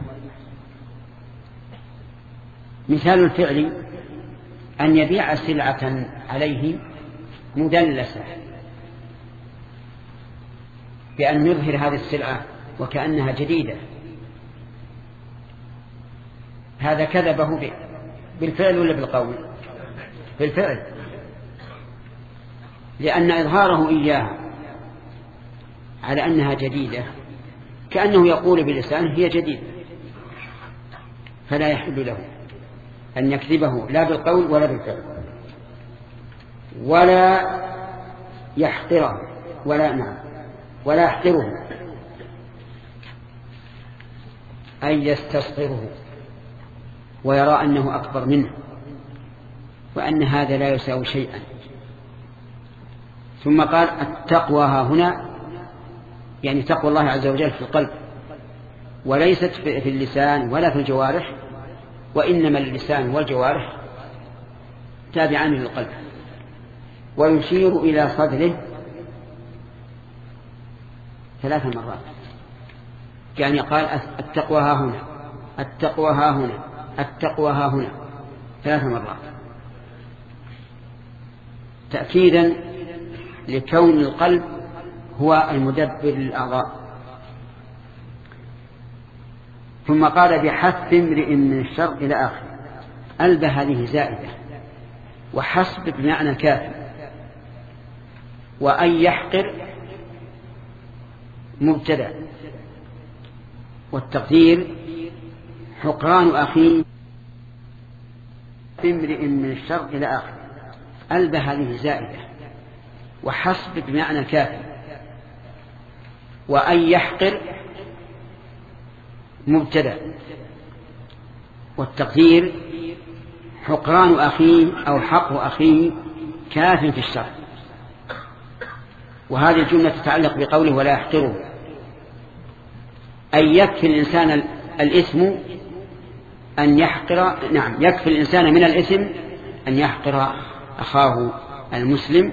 Speaker 1: مثال الفعل أن يبيع سلعة عليه مدلسة بأن يظهر هذه السلعة وكأنها جديدة، هذا كذبه بالفعل ولا بالقول؟ بالفعل، لأن إظهاره إياها على أنها جديدة كأنه يقول باللسان هي جديدة، فلا يحل له أن يكذبه لا بالقول ولا بالفعل. ولا يحقره ولا نعم ولا يحقره أن يستصغره ويرى أنه أكبر منه وأن هذا لا يساوي شيئا. ثم قال التقوى ها هنا يعني تقوى الله عز وجل في القلب، وليست في اللسان ولا في الجوارح، وإنما اللسان والجوارح تابعان للقلب. ويشير إلى صدره ثلاث مرات، يعني قال التقوى ها هنا، التقوى ها هنا، التقوى ها هنا ثلاث مرات، تأكيدا لكون القلب هو المدبر للأعضاء. ثم قال بحث امرئ من الشر إلى آخر. ألب هذه زائدة، وحسب بمعنى كافٍ، وأن يحقر مبتدأ، والتقدير حقران أخيه امرئ من الشر إلى آخر. ألب هذه زائدة، وحسب بمعنى كافٍ، وأن يحقر مبتدأ، والتقدير حقران أخيه أو حقر أخيه كاف في الشر. وهذه الجملة تتعلق بقوله ولا يحقره، أي يكفي الإنسان الإثم أن يحقر، نعم يكفي الإنسان من الإثم أن يحقر أخاه المسلم،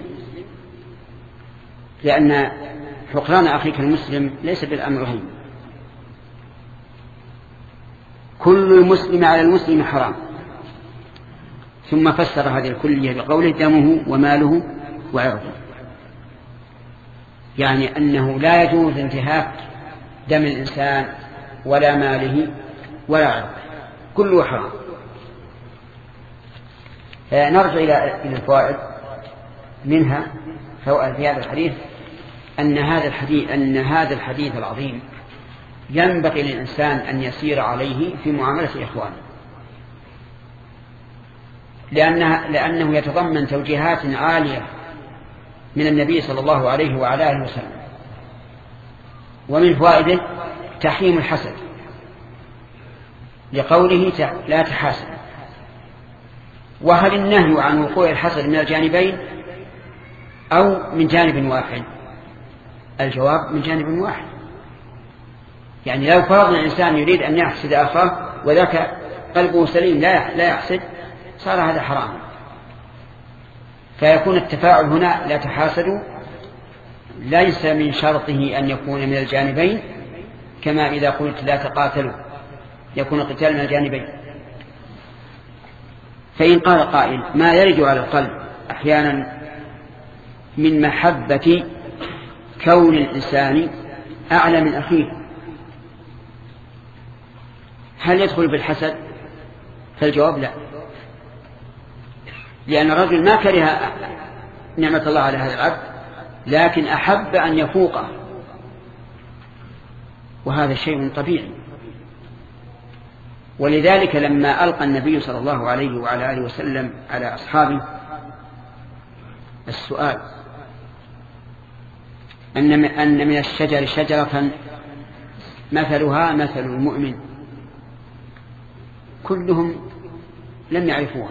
Speaker 1: لأن حقران أخيك المسلم ليس بالأمر هين. كل المسلم على المسلم حرام. ثم فسر هذه الكلية بقوله دمه وماله وعرضه، يعني أنه لا يجوز انتهاك دم الإنسان ولا ماله ولا عرضه، كله حرام. نرجع إلى الفوائد. منها فوائد في هذا الحديث أن هذا الحديث أن هذا الحديث العظيم ينبغي للإنسان أن يسير عليه في معاملة إخوانه، لأنه, لأنه يتضمن توجيهات عالية من النبي صلى الله عليه وعلى آله وسلم. ومن فوائده تحريم الحسد، لقوله لا تحاسد. وهل النهي عن وقوع الحسد من الجانبين أو من جانب واحد؟ الجواب من جانب واحد. يعني لو فرضنا الإنسان يريد أن يحسد أخاه وذاك قلبه سليم لا لا يحسد، صار هذا حرام. فيكون التفاعل هنا لا تحاسدوا ليس من شرطه أن يكون من الجانبين، كما إذا قلت لا تقاتلوا يكون القتال من الجانبين. فإن قال قائل ما يرد على القلب أحيانا من محبة كون الإنسان أعلى من أخيه، هل يدخل بالحسد؟ فالجواب لا، لأن الرجل ما كره نعمة الله على هذا العبد، لكن أحب أن يفوقه، وهذا شيء طبيعي. ولذلك لما ألقى النبي صلى الله عليه وعلى آله وسلم على أصحابه السؤال أن أن من الشجر شجرة مثلها مثل المؤمن، كلهم لم يعرفوها،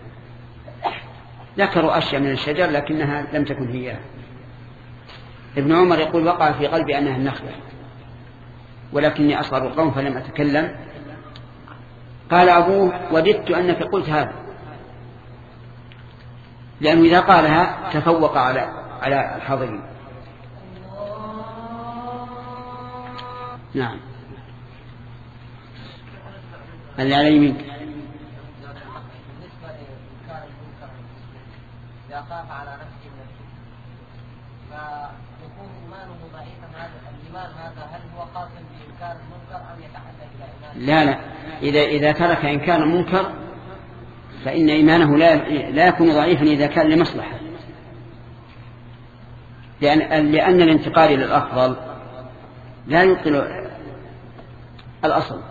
Speaker 1: ذكروا أشياء من الشجر لكنها لم تكن هي. ابن عمر يقول وقع في قلبي أنها النخلة، ولكني أصغر القوم فلم أتكلم. قال أبوه وددت أنك قلت هذا، لأنه إذا قالها تفوق على على الحاضرين. نعم اللي علي منك.
Speaker 2: إذا خاف على نفسه من فيكون إيمانه ضعيفا. هذا الإيمان هذا هل هو قاسم بإنكار المنكر أم يتحدى إلى إيمان؟
Speaker 1: لا لا، إذا إذا ترك إنكار المنكر فإن إيمانه لا لا يكون ضعيفا إذا كان لمصلحة، لأن لأن الانتقال إلى الأفضل لا يبطل الأصل،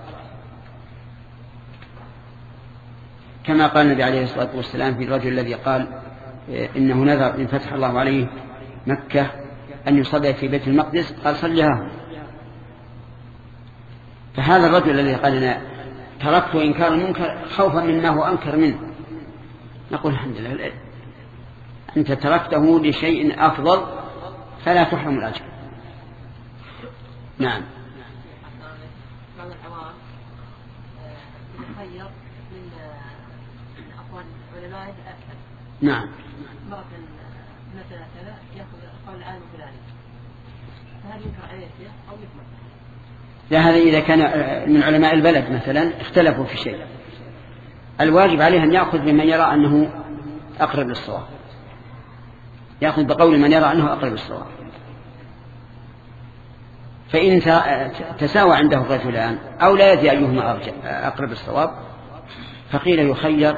Speaker 1: كما قال النبي عليه الصلاة والسلام في الرجل الذي قال إنه نذر إن فتح الله عليه مكة أن يصلي في بيت المقدس، قال صلها. فهذا الرجل الذي قال أنا تركت إنكار المنكر خوفا مما هو أنكر منه، نقول الحمد لله أنت تركته لشيء أفضل فلا تحرم الأجر. نعم.
Speaker 2: بعض العوام يتخير من أقوال علماء.
Speaker 1: نعم.
Speaker 2: مرة مثلا كذا يأخذ أقوال العالم الفلاني، فهل ينكر عليه الشيخ أو يثبت؟
Speaker 1: لا، هذا إذا كان من علماء البلد مثلا اختلفوا في شيء، الواجب عليه أن يأخذ بمن يرى أنه أقرب للصواب، يأخذ بقول من يرى أنه أقرب للصواب. فإن تساوى عنده الرجلان أو لا يدري أيهما أقرب للصواب فقيل يخير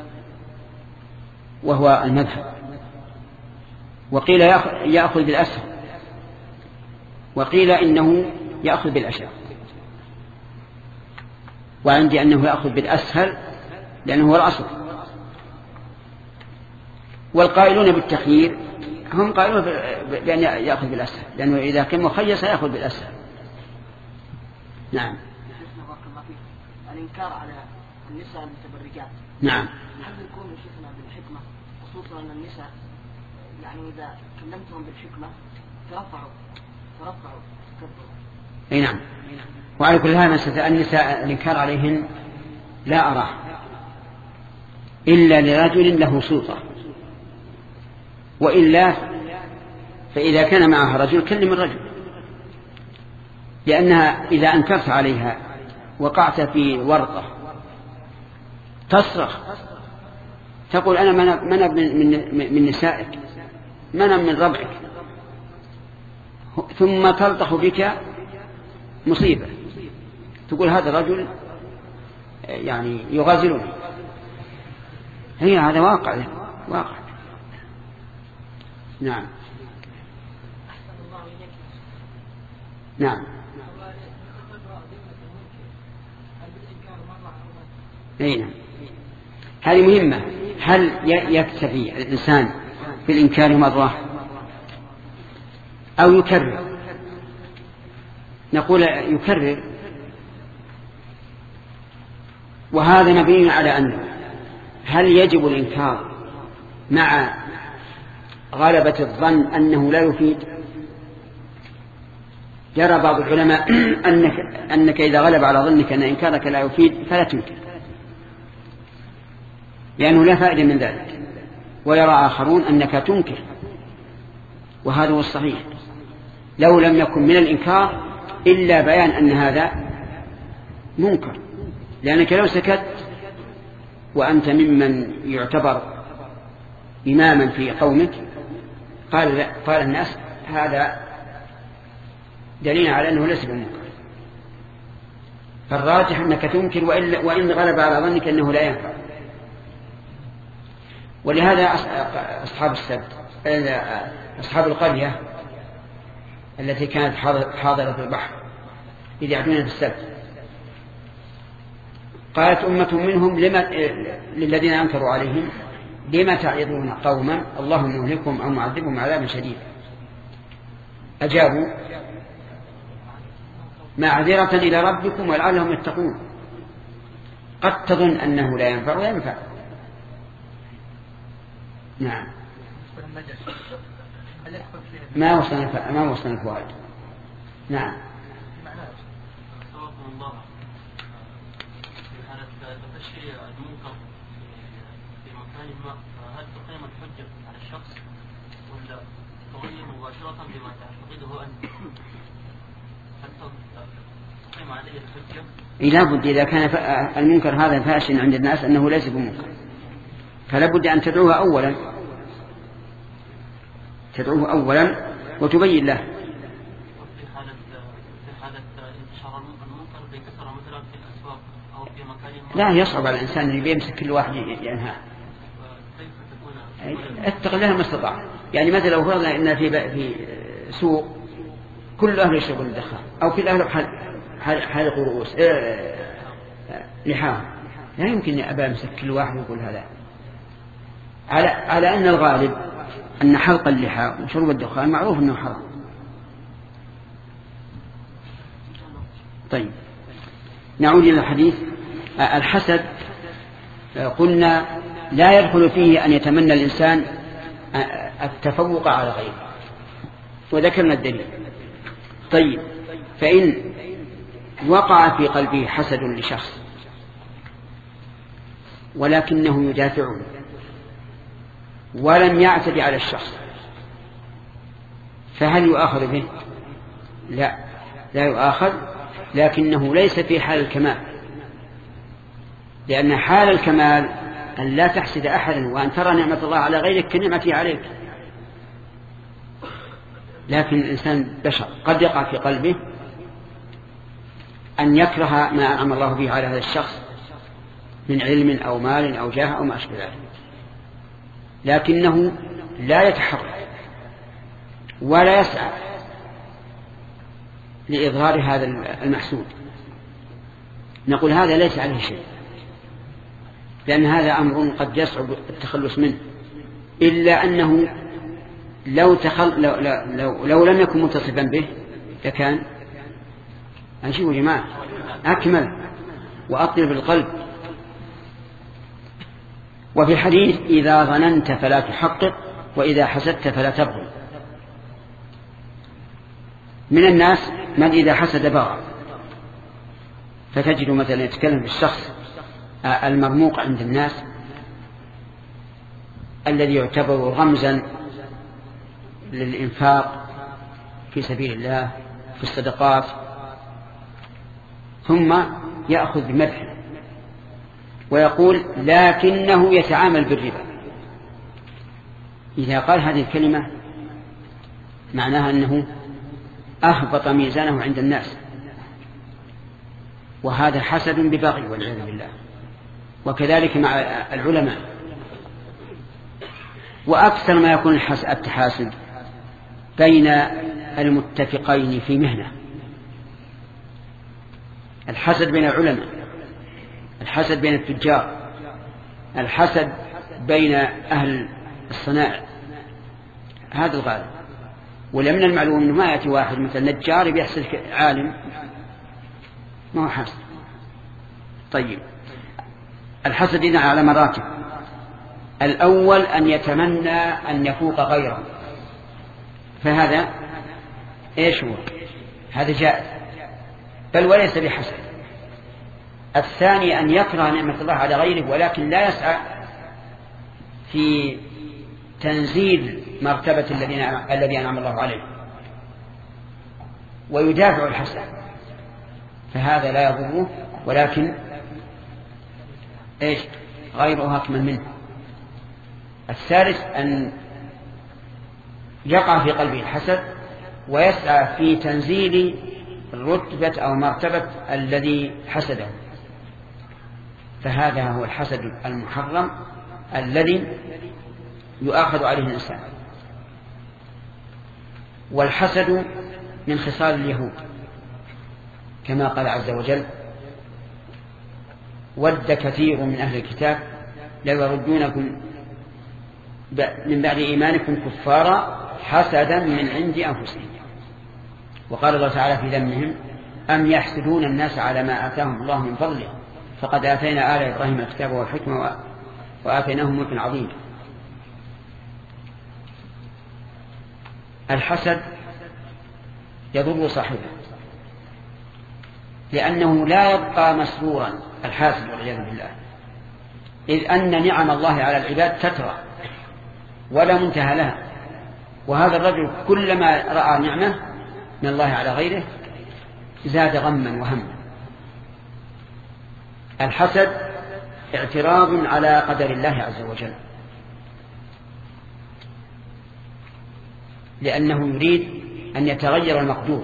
Speaker 1: وهو المذهب، وقيل يأخذ بالأسهل، وقيل إنه يأخذ بالأشهر، وعندي أنه يأخذ بالأسهل لأنه هو الأصل. والقائلون بالتخيير هم قائلون بأن يأخذ بالأسهل، لأنه إذا كان مخير سيأخذ بالأسهل. نعم.
Speaker 2: الإنكار على النساء المتبرجات،
Speaker 1: نعم،
Speaker 2: هل يكون شيخنا بالحكمة، خصوصا أن النساء يعني إذا كلمتهم بالحكمة ترفعوا ترفعوا تكبروا.
Speaker 1: أي نعم. وعلى كل هذا مسألة النساء الإنكار عليهن لا أراه إلا لرجل له سلطة، وإلا فإذا كان معها رجل كلم الرجل، لأنها إذا أنكرت عليها وقعت في ورطة تصرخ تقول أنا من من من نسائك، من من ربعك، ثم تلطخ بك مصيبة، تقول هذا الرجل يعني يغازلني. هي هذا واقع واقع. نعم. نعم. نعم. هذه مهمة. هل يكتفي الإنسان بالإنكار مرة أو يكرر؟ نقول يكرر، وهذا مبني على أنه هل يجب الإنكار مع غلبة الظن أنه لا يفيد؟ يرى بعض العلماء أنك, أنك إذا غلب على ظنك أن إنكارك لا يفيد فلا تنكر لأنه لا فائدة من ذلك، ويرى آخرون أنك تنكر، وهذا هو الصحيح. لو لم يكن من الإنكار إلا بيان أن هذا منكر، لأنك لو سكت وأنت ممن يعتبر إماما في قومك قال, قال الناس هذا دليل على أنه ليس بمنكر، فالراجح أنك تنكر وإن غلب على ظنك أنه لا ينفع. ولهذا أصحاب السبت أصحاب القرية التي كانت حاضرة في البحر إذ يعدون في السبت قالت أمة منهم لما للذين أنكروا عليهم لما تعظون قوما الله مهلكهم أو معذبهم عذابا شديدا. أجابوا معذرة إلى ربكم ولعلهم يتقون. قد تظن أنه لا ينفع وينفع. نعم. ما وصلنا ما وصلنا الفوائد. نعم.
Speaker 4: هل تقيم الحجة على الشخص ولا تغير مباشرة بما تعتقده أنت؟ هل تقيم عليه الحجة؟
Speaker 1: لا بد إذا كان المنكر هذا فاشل عند الناس أنه ليس بمنكر فلا بد أن تدعوه أولا تدعوه أولا وتبين له.
Speaker 4: في حالة في حالة انتشار المنكر بكثرة مثلا في الأسواق أو في مكان
Speaker 1: لا يصعب على الإنسان اللي بيمسك كل واحد ينهاه. اتق الله ما استطاع. يعني مثلا لو فرضنا ان في في سوق كل اهل يشربون الدخان او كل اهل حلق رؤوس لحاهم، لا يمكن ابا امسك كل واحد ويقول هذا. على على ان الغالب ان حلق اللحى وشرب الدخان معروف انه حرام. طيب نعود إلى الحديث. الحسد قلنا لا يدخل فيه أن يتمنى الإنسان التفوق على غيره، وذكرنا الدليل. طيب، فإن وقع في قلبه حسد لشخص ولكنه يدافعه ولم يعتدي على الشخص، فهل يؤاخذ به؟ لا، لا يؤاخذ، لكنه ليس في حال الكمال، لأن حال الكمال أن لا تحسد أحدا وأن ترى نعمة الله على غيرك كنعمته عليك. لكن الإنسان بشر قد يقع في قلبه أن يكره ما أنعم الله به على هذا الشخص من علم أو مال أو جاه أو ما أشبه ذلك، لكنه لا يتحرك ولا يسعى لإظهار هذا المحسود. نقول هذا ليس عليه شيء، لأن هذا أمر قد يصعب التخلص منه، إلا أنه لو, تخل... لو... لو... لو... لو لم يكن متصفا به لكان أنشئوا جماعة أكمل وأطيب القلب. وفي الحديث إذا ظننت فلا تحقق وإذا حسدت فلا تبغي. من الناس من إذا حسد بغى، فتجد مثلا يتكلم بالشخص المرموق عند الناس الذي يعتبر رمزا للإنفاق في سبيل الله في الصدقات، ثم يأخذ بمدحه ويقول لكنه يتعامل بالربا. إذا قال هذه الكلمة معناها أنه أهبط ميزانه عند الناس، وهذا حسد ببغي والعياذ بالله. وكذلك مع العلماء. وأكثر ما يكون التحاسد بين المتفقين في مهنة، الحسد بين العلماء، الحسد بين التجار، الحسد بين أهل الصناعة، هذا الغالب. ولمن المعلوم أنه ما يأتي واحد مثل نجار بيحسد عالم، ما هو حسد. طيب، الحسد هنا على مراتب. الأول أن يتمنى أن يفوق غيره، فهذا إيش هو؟ هذا جائز بل وليس بحسد. الثاني أن يكره نعمة الله على غيره ولكن لا يسعى في تنزيل مرتبة الذي أنعم الله عليه ويدافع الحسد، فهذا لا يضره، ولكن إيش غيره أكمل منه. الثالث أن يقع في قلبه الحسد ويسعى في تنزيل رتبة أو مرتبة الذي حسده، فهذا هو الحسد المحرم الذي يؤاخذ عليه الإنسان. والحسد من خصال اليهود كما قال عز وجل ود كثير من أهل الكتاب لو يردونكم من بعد إيمانكم كفارا حسدا من عند أنفسهم. وقال الله تعالى في ذمهم أم يحسدون الناس على ما آتاهم الله من فضله فقد آتينا آل إبراهيم الكتاب والحكمة وآتيناهم ملكا عظيما. الحسد يضر صاحبه لأنه لا يبقى مسرورا الحاسد والعياذ بالله، إذ أن نعم الله على العباد تترى ولا منتهى لها، وهذا الرجل كلما رأى نعمة من الله على غيره زاد غما وهما. الحسد اعتراض على قدر الله عز وجل، لأنه يريد أن يتغير المقدور،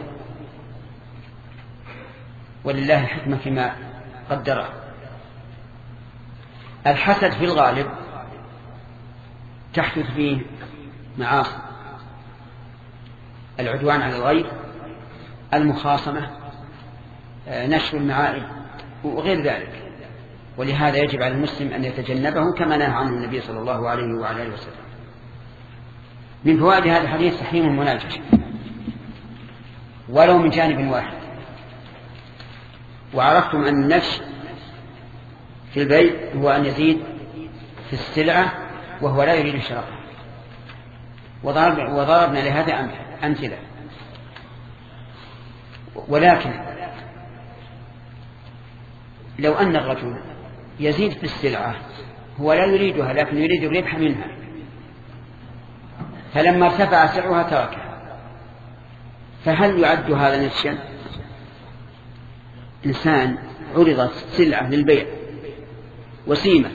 Speaker 1: ولله الحكمة فيما قدره. الحسد في الغالب تحدث فيه معاصي، العدوان على الغير، المخاصمة، نشر المعائب وغير ذلك، ولهذا يجب على المسلم أن يتجنبه كما نهى عنه النبي صلى الله عليه وعلى آله وسلم. من فوائد هذا الحديث تحريم المناجشة ولو من جانب واحد، وعرفتم أن النفس في البيع هو أن يزيد في السلعة وهو لا يريد شراءها، وضربنا لهذا أمثلة. ولكن لو أن الرجل يزيد في السلعة هو لا يريدها لكن يريد الربح منها، فلما ارتفع سعرها تركها، فهل يعد هذا نسيا؟ إنسان عرضت سلعة للبيع وسيمة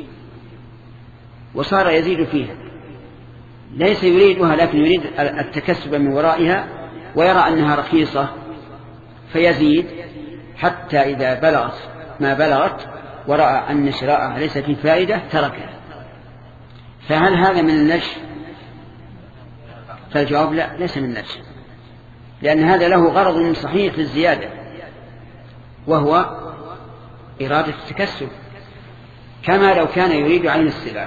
Speaker 1: وصار يزيد فيها، ليس يريدها لكن يريد التكسب من ورائها ويرى أنها رخيصة فيزيد حتى إذا بلغت ما بلغت ورأى أن شراءها ليس فيه فائدة تركها، فهل هذا من النجش؟ فالجواب لا، ليس من النجش، لأن هذا له غرض صحيح في الزيادة وهو إرادة التكسب، كما لو كان يريد عين السلع.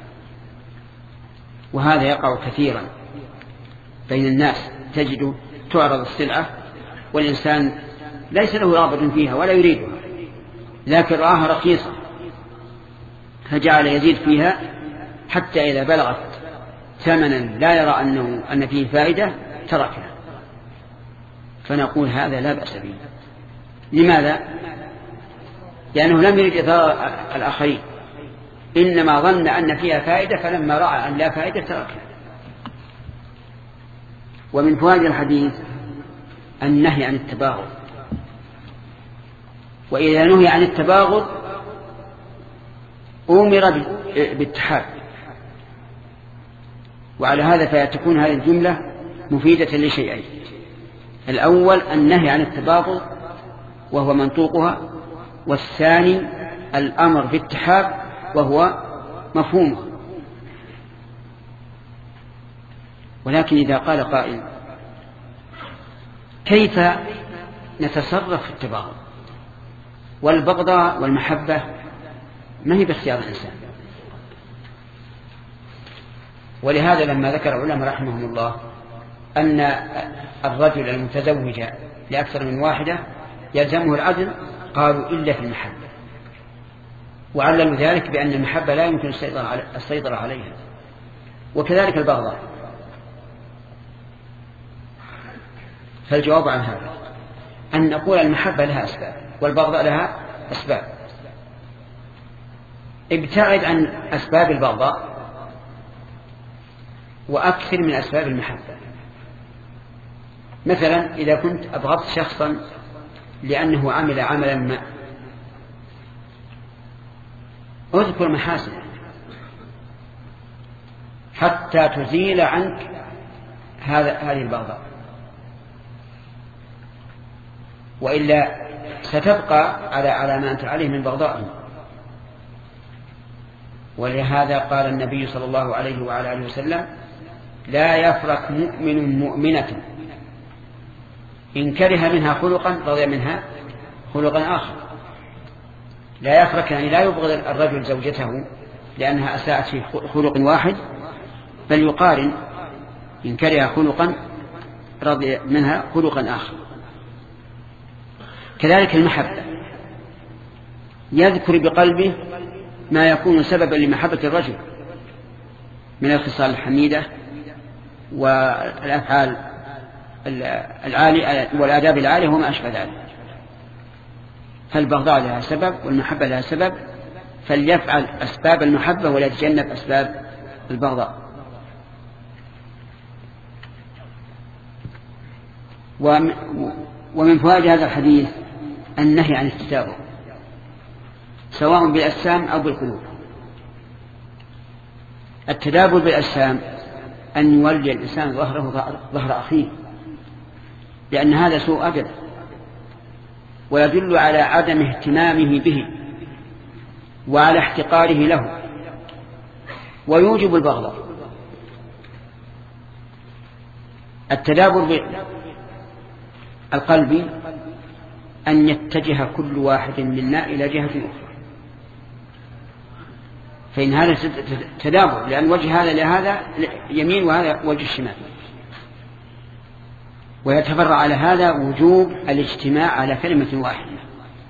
Speaker 1: وهذا يقع كثيرا بين الناس، تجد تعرض السلعة والإنسان ليس له رغبة فيها ولا يريدها لكن رآها رخيصة فجعل يزيد فيها حتى إذا بلغت ثمنا لا يرى أنه أن فيه فائدة تركها، فنقول هذا لا بأس به. لماذا؟ لأنه لم يريد إضرار الآخرين، إنما ظن أن فيها فائدة فلما رأى أن لا فائدة تركها. ومن فوائد الحديث النهي عن التباغض، وإذا نهي عن التباغض أمر بالتحاب، وعلى هذا فتكون هذه الجملة مفيدة لشيئين: الأول النهي عن التباغض وهو منطوقها، والثاني الأمر بالتحاب وهو مفهومه. ولكن إذا قال قائل كيف نتصرف في التباغض والبغضاء والمحبة ما هي باختيار الإنسان؟ ولهذا لما ذكر العلماء رحمهم الله أن الرجل المتزوج لأكثر من واحدة يلزمه العدل قالوا إلا في المحبة، وعللوا ذلك بأن المحبة لا يمكن السيطرة عليها، وكذلك البغضاء. فالجواب عن هذا أن نقول المحبة لها أسباب والبغضاء لها أسباب. ابتعد عن أسباب البغضاء وأكثر من أسباب المحبة. مثلا إذا كنت أبغضت شخصا لأنه عمل عملا ما، اذكر محاسنه حتى تزيل عنك هذا هذه البغضاء، وإلا ستبقى على على ما أنت عليه من بغضاء. ولهذا قال النبي صلى الله عليه وعلى آله وسلم: لا يفرق مؤمن مؤمنة إن كره منها خلقا رضي منها خلقا آخر. لا يفرق يعني لا يبغض الرجل زوجته لأنها أساءت في خلق واحد، بل يقارن إن كره خلقا رضي منها خلقا آخر. كذلك المحبة، يذكر بقلبه ما يكون سببا لمحبة الرجل من الخصال الحميدة والأفعال العالية والآداب العالية وما أشبه ذلك. فالبغضاء لها سبب والمحبة لها سبب، فليفعل أسباب المحبة ولا يتجنب أسباب البغضاء. ومن فوائد هذا الحديث النهي عن التتابع سواء بالأجسام أو بالقلوب. التدابر بالأجسام أن يولي الإنسان ظهره ظهر أخيه، لأن هذا سوء أدب ويدل على عدم اهتمامه به وعلى احتقاره له ويوجب البغضاء. التدابر بالقلب أن يتجه كل واحد منا إلى جهة أخرى، فإن هذا تدابر لأن وجه هذا لهذا يمين وهذا وجه الشمال، ويتفرع على هذا وجوب الاجتماع على كلمة واحدة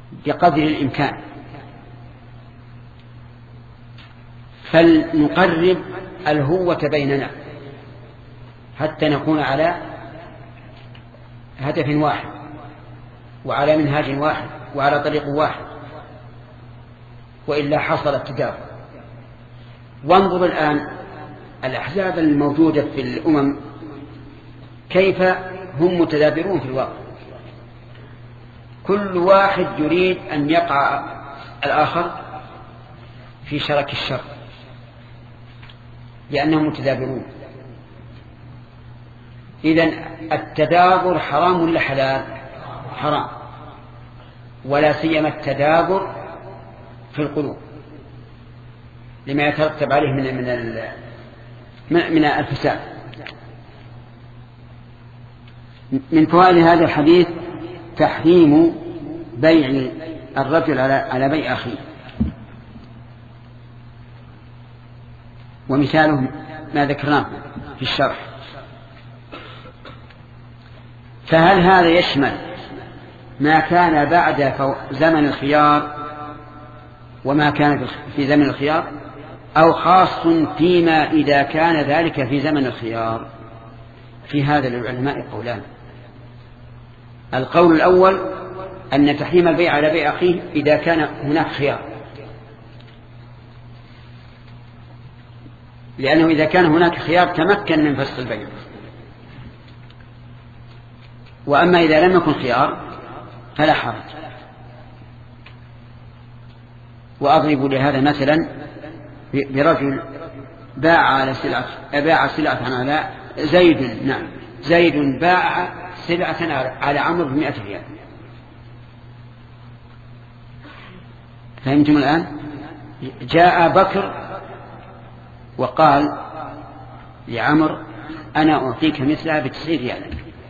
Speaker 1: بقدر الإمكان، فلنقرب الهوة بيننا حتى نكون على هدف واحد وعلى منهاج واحد وعلى طريق واحد، وإلا حصل التدافع. وانظر الآن الأحزاب الموجودة في الأمم كيف هم متدابرون في الواقع، كل واحد يريد أن يقع الآخر في شرك الشر لأنهم متدابرون. إذن التدابر حرام ولا حلال؟ حرام، ولا سيما التدابر في القلوب لما يترتب عليه من من من الفساد. من فوائد هذا الحديث تحريم بيع الرجل على على بيع أخيه، ومثاله ما ذكرناه في الشرح. فهل هذا يشمل ما كان بعد زمن الخيار وما كان في زمن الخيار، أو خاص فيما إذا كان ذلك في زمن الخيار؟ في هذا للعلماء قولان. القول الأول أن تحريم البيع على بيع أخيه إذا كان هناك خيار، لأنه إذا كان هناك خيار تمكن من فسخ البيع. وأما إذا لم يكن خيار فلا حرج. وأضرب لهذا مثلا برجل باع على سلعة باع سلعة على زيد نعم زيد باع سلعة على عمرو بمئة ريال. فهمتم الآن؟ جاء بكر وقال لعمرو أنا أعطيك مثلها بتسعين ريالا.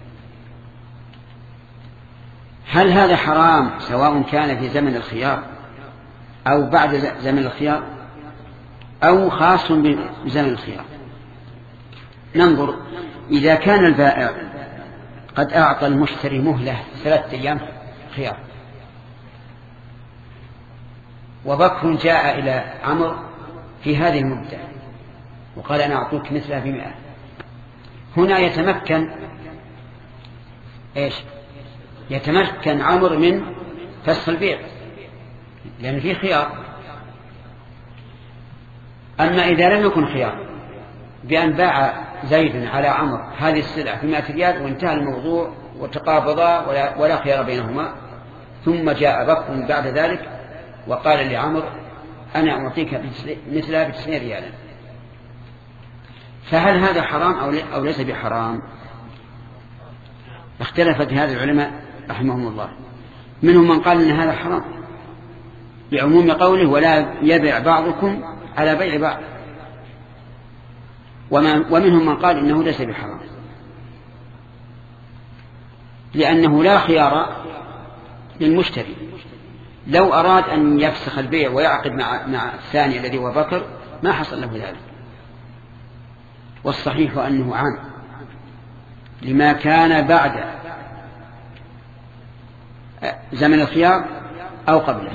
Speaker 1: هل هذا حرام سواء كان في زمن الخيار أو بعد زمن الخيار أو خاص بزمن الخيار؟ ننظر. إذا كان البائع قد أعطى المشتري مهلة ثلاثة أيام خيار، وبكر جاء إلى عمرو في هذه المدة وقال أنا أعطيك مثلها بمئة، هنا يتمكن إيش؟ يتمكن عمرو من فسخ البيع لأن فيه خيار. أما إذا لم يكن خيار بأن باع زيد على عمرو هذه السلعة في مئة ريال وانتهى الموضوع وتقابضا ولا, ولا خيار بينهما، ثم جاء بكر بعد ذلك وقال لعمرو أنا أعطيك مثلها بتسعين ريالا، فهل هذا حرام أو ليس بحرام؟ اختلف في هذا العلماء رحمهم الله. منهم من قال إن هذا حرام بعموم قوله ولا يبيع بعضكم على بيع بعض، ومنهم من قال إنه ليس بحرام لأنه لا خيار للمشتري. لو أراد أن يفسخ البيع ويعقد مع, مع الثاني الذي هو بكر ما حصل له ذلك. والصحيح أنه عام لما كان بعد زمن الخيار أو قبله،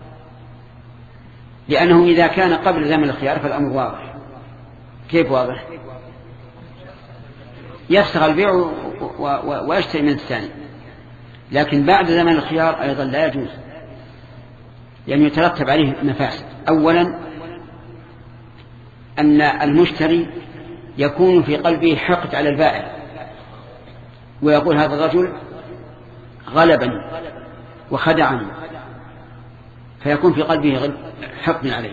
Speaker 1: لأنه إذا كان قبل زمن الخيار فالأمر واضح. كيف واضح؟ يفسخ البيع ويشتري من الثاني، لكن بعد زمن الخيار أيضا لا يجوز لأن يترتب عليه مفاسد. أولا أن المشتري يكون في قلبه حقد على البائع ويقول هذا الرجل غلبني وخدعني، فيكون في قلبه حقد عليه.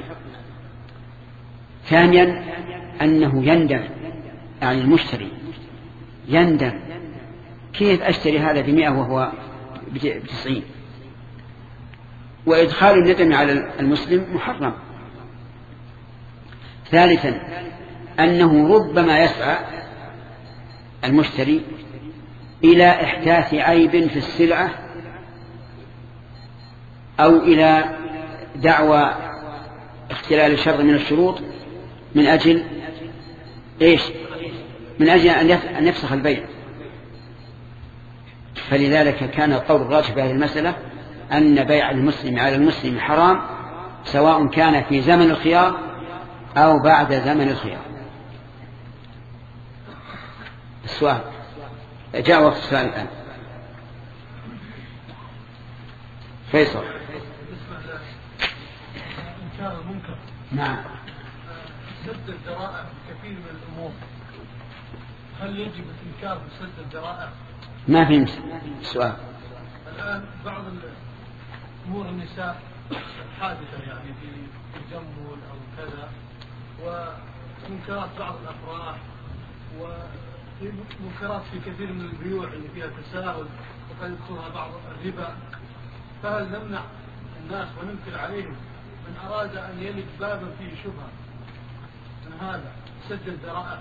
Speaker 1: ثانيا أنه يندم، يعني المشتري يندم كيف أشتري هذا بمئة وهو بتسعين، وإدخال الندم على المسلم محرم. ثالثا أنه ربما يسعى المشتري إلى إحداث عيب في السلعة أو إلى دعوى اختلال الشرط من الشروط من أجل إيش؟ من أجل أن يفسخ البيع. فلذلك كان القول الراجح في هذه المسألة أن بيع المسلم على المسلم حرام سواء كان في زمن الخيار أو بعد زمن الخيار. السؤال جاء وقت السؤال الآن. فيصل.
Speaker 3: إنكار المنكر.
Speaker 1: نعم.
Speaker 3: سد الذرائع كثير من الأمور، هل يجب الإنكار بسد الذرائع؟
Speaker 1: ما في سؤال.
Speaker 3: الآن بعض أمور النساء الحادثة يعني في التجمل أو كذا، ومنكرات بعض الأفراح، ومنكرات في كثير من البيوع اللي فيها تساهل وقد يدخلها بعض الربا، فهل نمنع الناس وننكر عليهم من أراد أن يلج بابا فيه شبهة من هذا سد الذرائع؟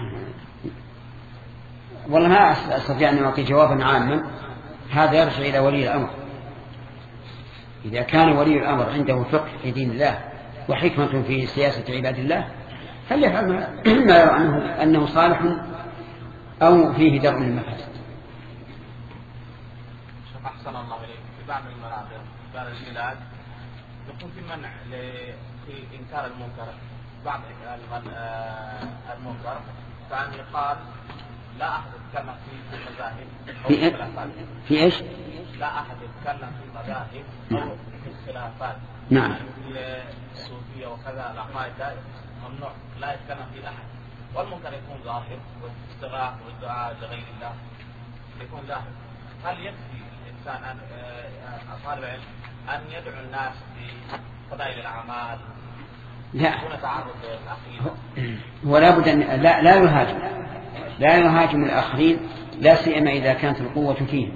Speaker 1: والله ما أستطيع أن أعطي جوابا عاما، هذا يرجع إلى ولي الأمر. إذا كان ولي الأمر عنده فقه في دين الله وحكمة في سياسة عباد الله فليفعل ما يرى أنه, أنه صالح أو فيه درء للمفاسد.
Speaker 5: شيخ أحسن الله إليك، في بعض المناطق بعض البلاد يكون في منع في إنكار المنكر، بعض المنكر فأن يقال لا أحد يتكلم في المذاهب
Speaker 1: في, في إيش؟
Speaker 5: لا أحد يتكلم في المذاهب أو في الخلافات.
Speaker 1: نعم.
Speaker 5: يعني الصوفية وكذا العقائد ممنوع لا يتكلم في أحد، والمنكر يكون ظاهر والاستغاثة والدعاء لغير الله يكون ظاهر. هل يكفي الإنسان أن طالب العلم أن يدعو الناس بفضائل الأعمال؟
Speaker 1: لا.
Speaker 5: دون تعرض للأخير.
Speaker 1: ولا بد أن لا لا يهاجم لا يهاجم الآخرين، لا سيما إذا كانت القوة فيه،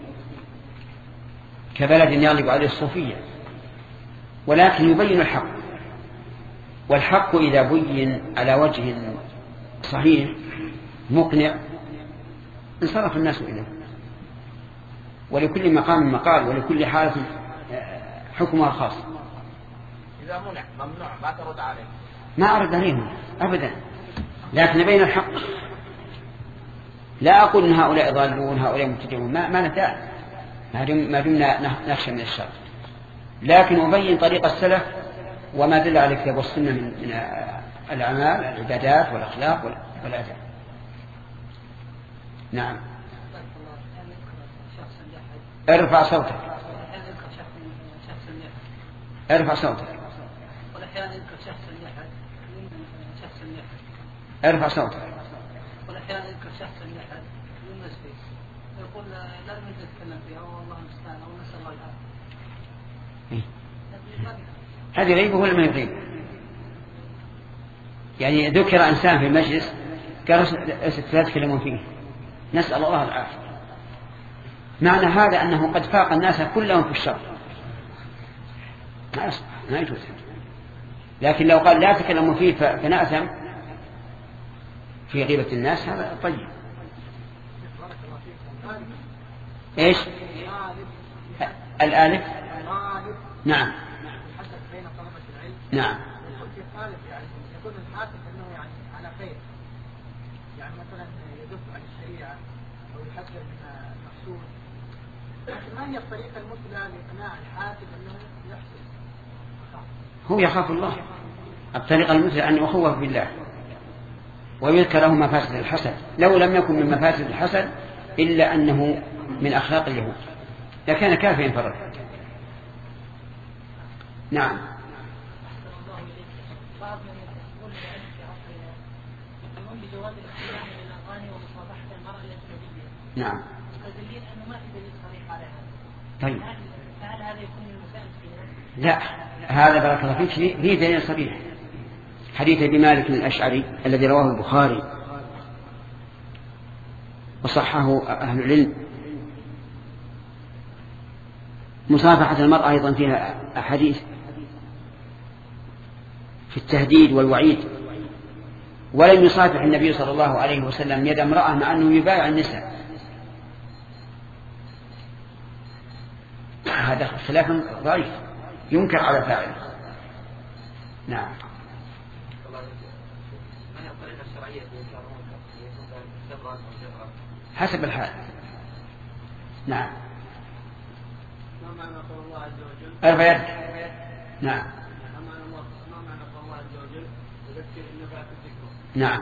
Speaker 1: كبلد يغلب عليه الصوفية، ولكن يبين الحق، والحق إذا بين على وجه صحيح مقنع انصرف الناس إليه، ولكل مقام مقال ولكل حالة حكمها الخاص.
Speaker 5: إذا منع ممنوع ما ترد عليه؟
Speaker 1: ما أرد عليهم أبدا، لكن بين الحق. لا أقول إن هؤلاء ضالون هؤلاء مبتدعون، ما ما نتاع ما دمنا نخشى من الشر، لكن أبين طريق السلف وما دل على الكتاب والسنة من الأعمال العبادات والأخلاق والآداب. نعم. ارفع صوتك ارفع صوتك ارفع صوتك.
Speaker 2: والأحيان يذكر شخص لأحد يلمس فيه يقول لازم نتكلم فيها والله المستعان أو نسأل الله العافية.
Speaker 1: هذه غيبة ولا ما هي غيبة؟ يعني ذكر إنسان في المجلس قال لا تتكلمون فيه نسأل الله العافية، معنى هذا أنه قد فاق الناس كلهم في الشر، ما يصح ما يجوز. لكن لو قال لا تتكلموا فيه فنأثم في غيبة الناس هذا طيب. ايش الآلف؟ نعم نعم.
Speaker 3: يكون الحاكم انه يعني على خير، يعني مثلا يدف عن الشريعه او يحذر من المحسود، لكن ما هي الطريقه المثلى لاقناع الحاكم انه يحسن؟
Speaker 1: هو يخاف الله. الطريقه المثلى ان يخوف بالله ويذكر له مفاسد الحسد، لو لم يكن من مفاسد الحسد إلا أنه من أخلاق اليهود لكان كافيا فرق. نعم.
Speaker 2: بعض من يقول بأن في عصرنا يقومون بجواز الاستماع إلى الأغاني ومصافحة المرأة الأجنبية.
Speaker 1: نعم.
Speaker 2: مستدلين أنه ما في دليل صريح على هذا.
Speaker 1: طيب.
Speaker 2: فهل هذا يكون من المسائل فيه؟
Speaker 1: لا، هذا بارك الله فيك فيه دليل صريح. حديث ابي مالك الأشعري الذي رواه البخاري وصححه أهل العلم، مصافحة المرأة أيضا فيها أحاديث في التهديد والوعيد، ولم يصافح النبي صلى الله عليه وسلم يد امرأة مع أنه يبايع النساء. هذا خلاف ضعيف ينكر على فاعله. نعم. حسب الحال. نعم. ارفع يدك. نعم نعم.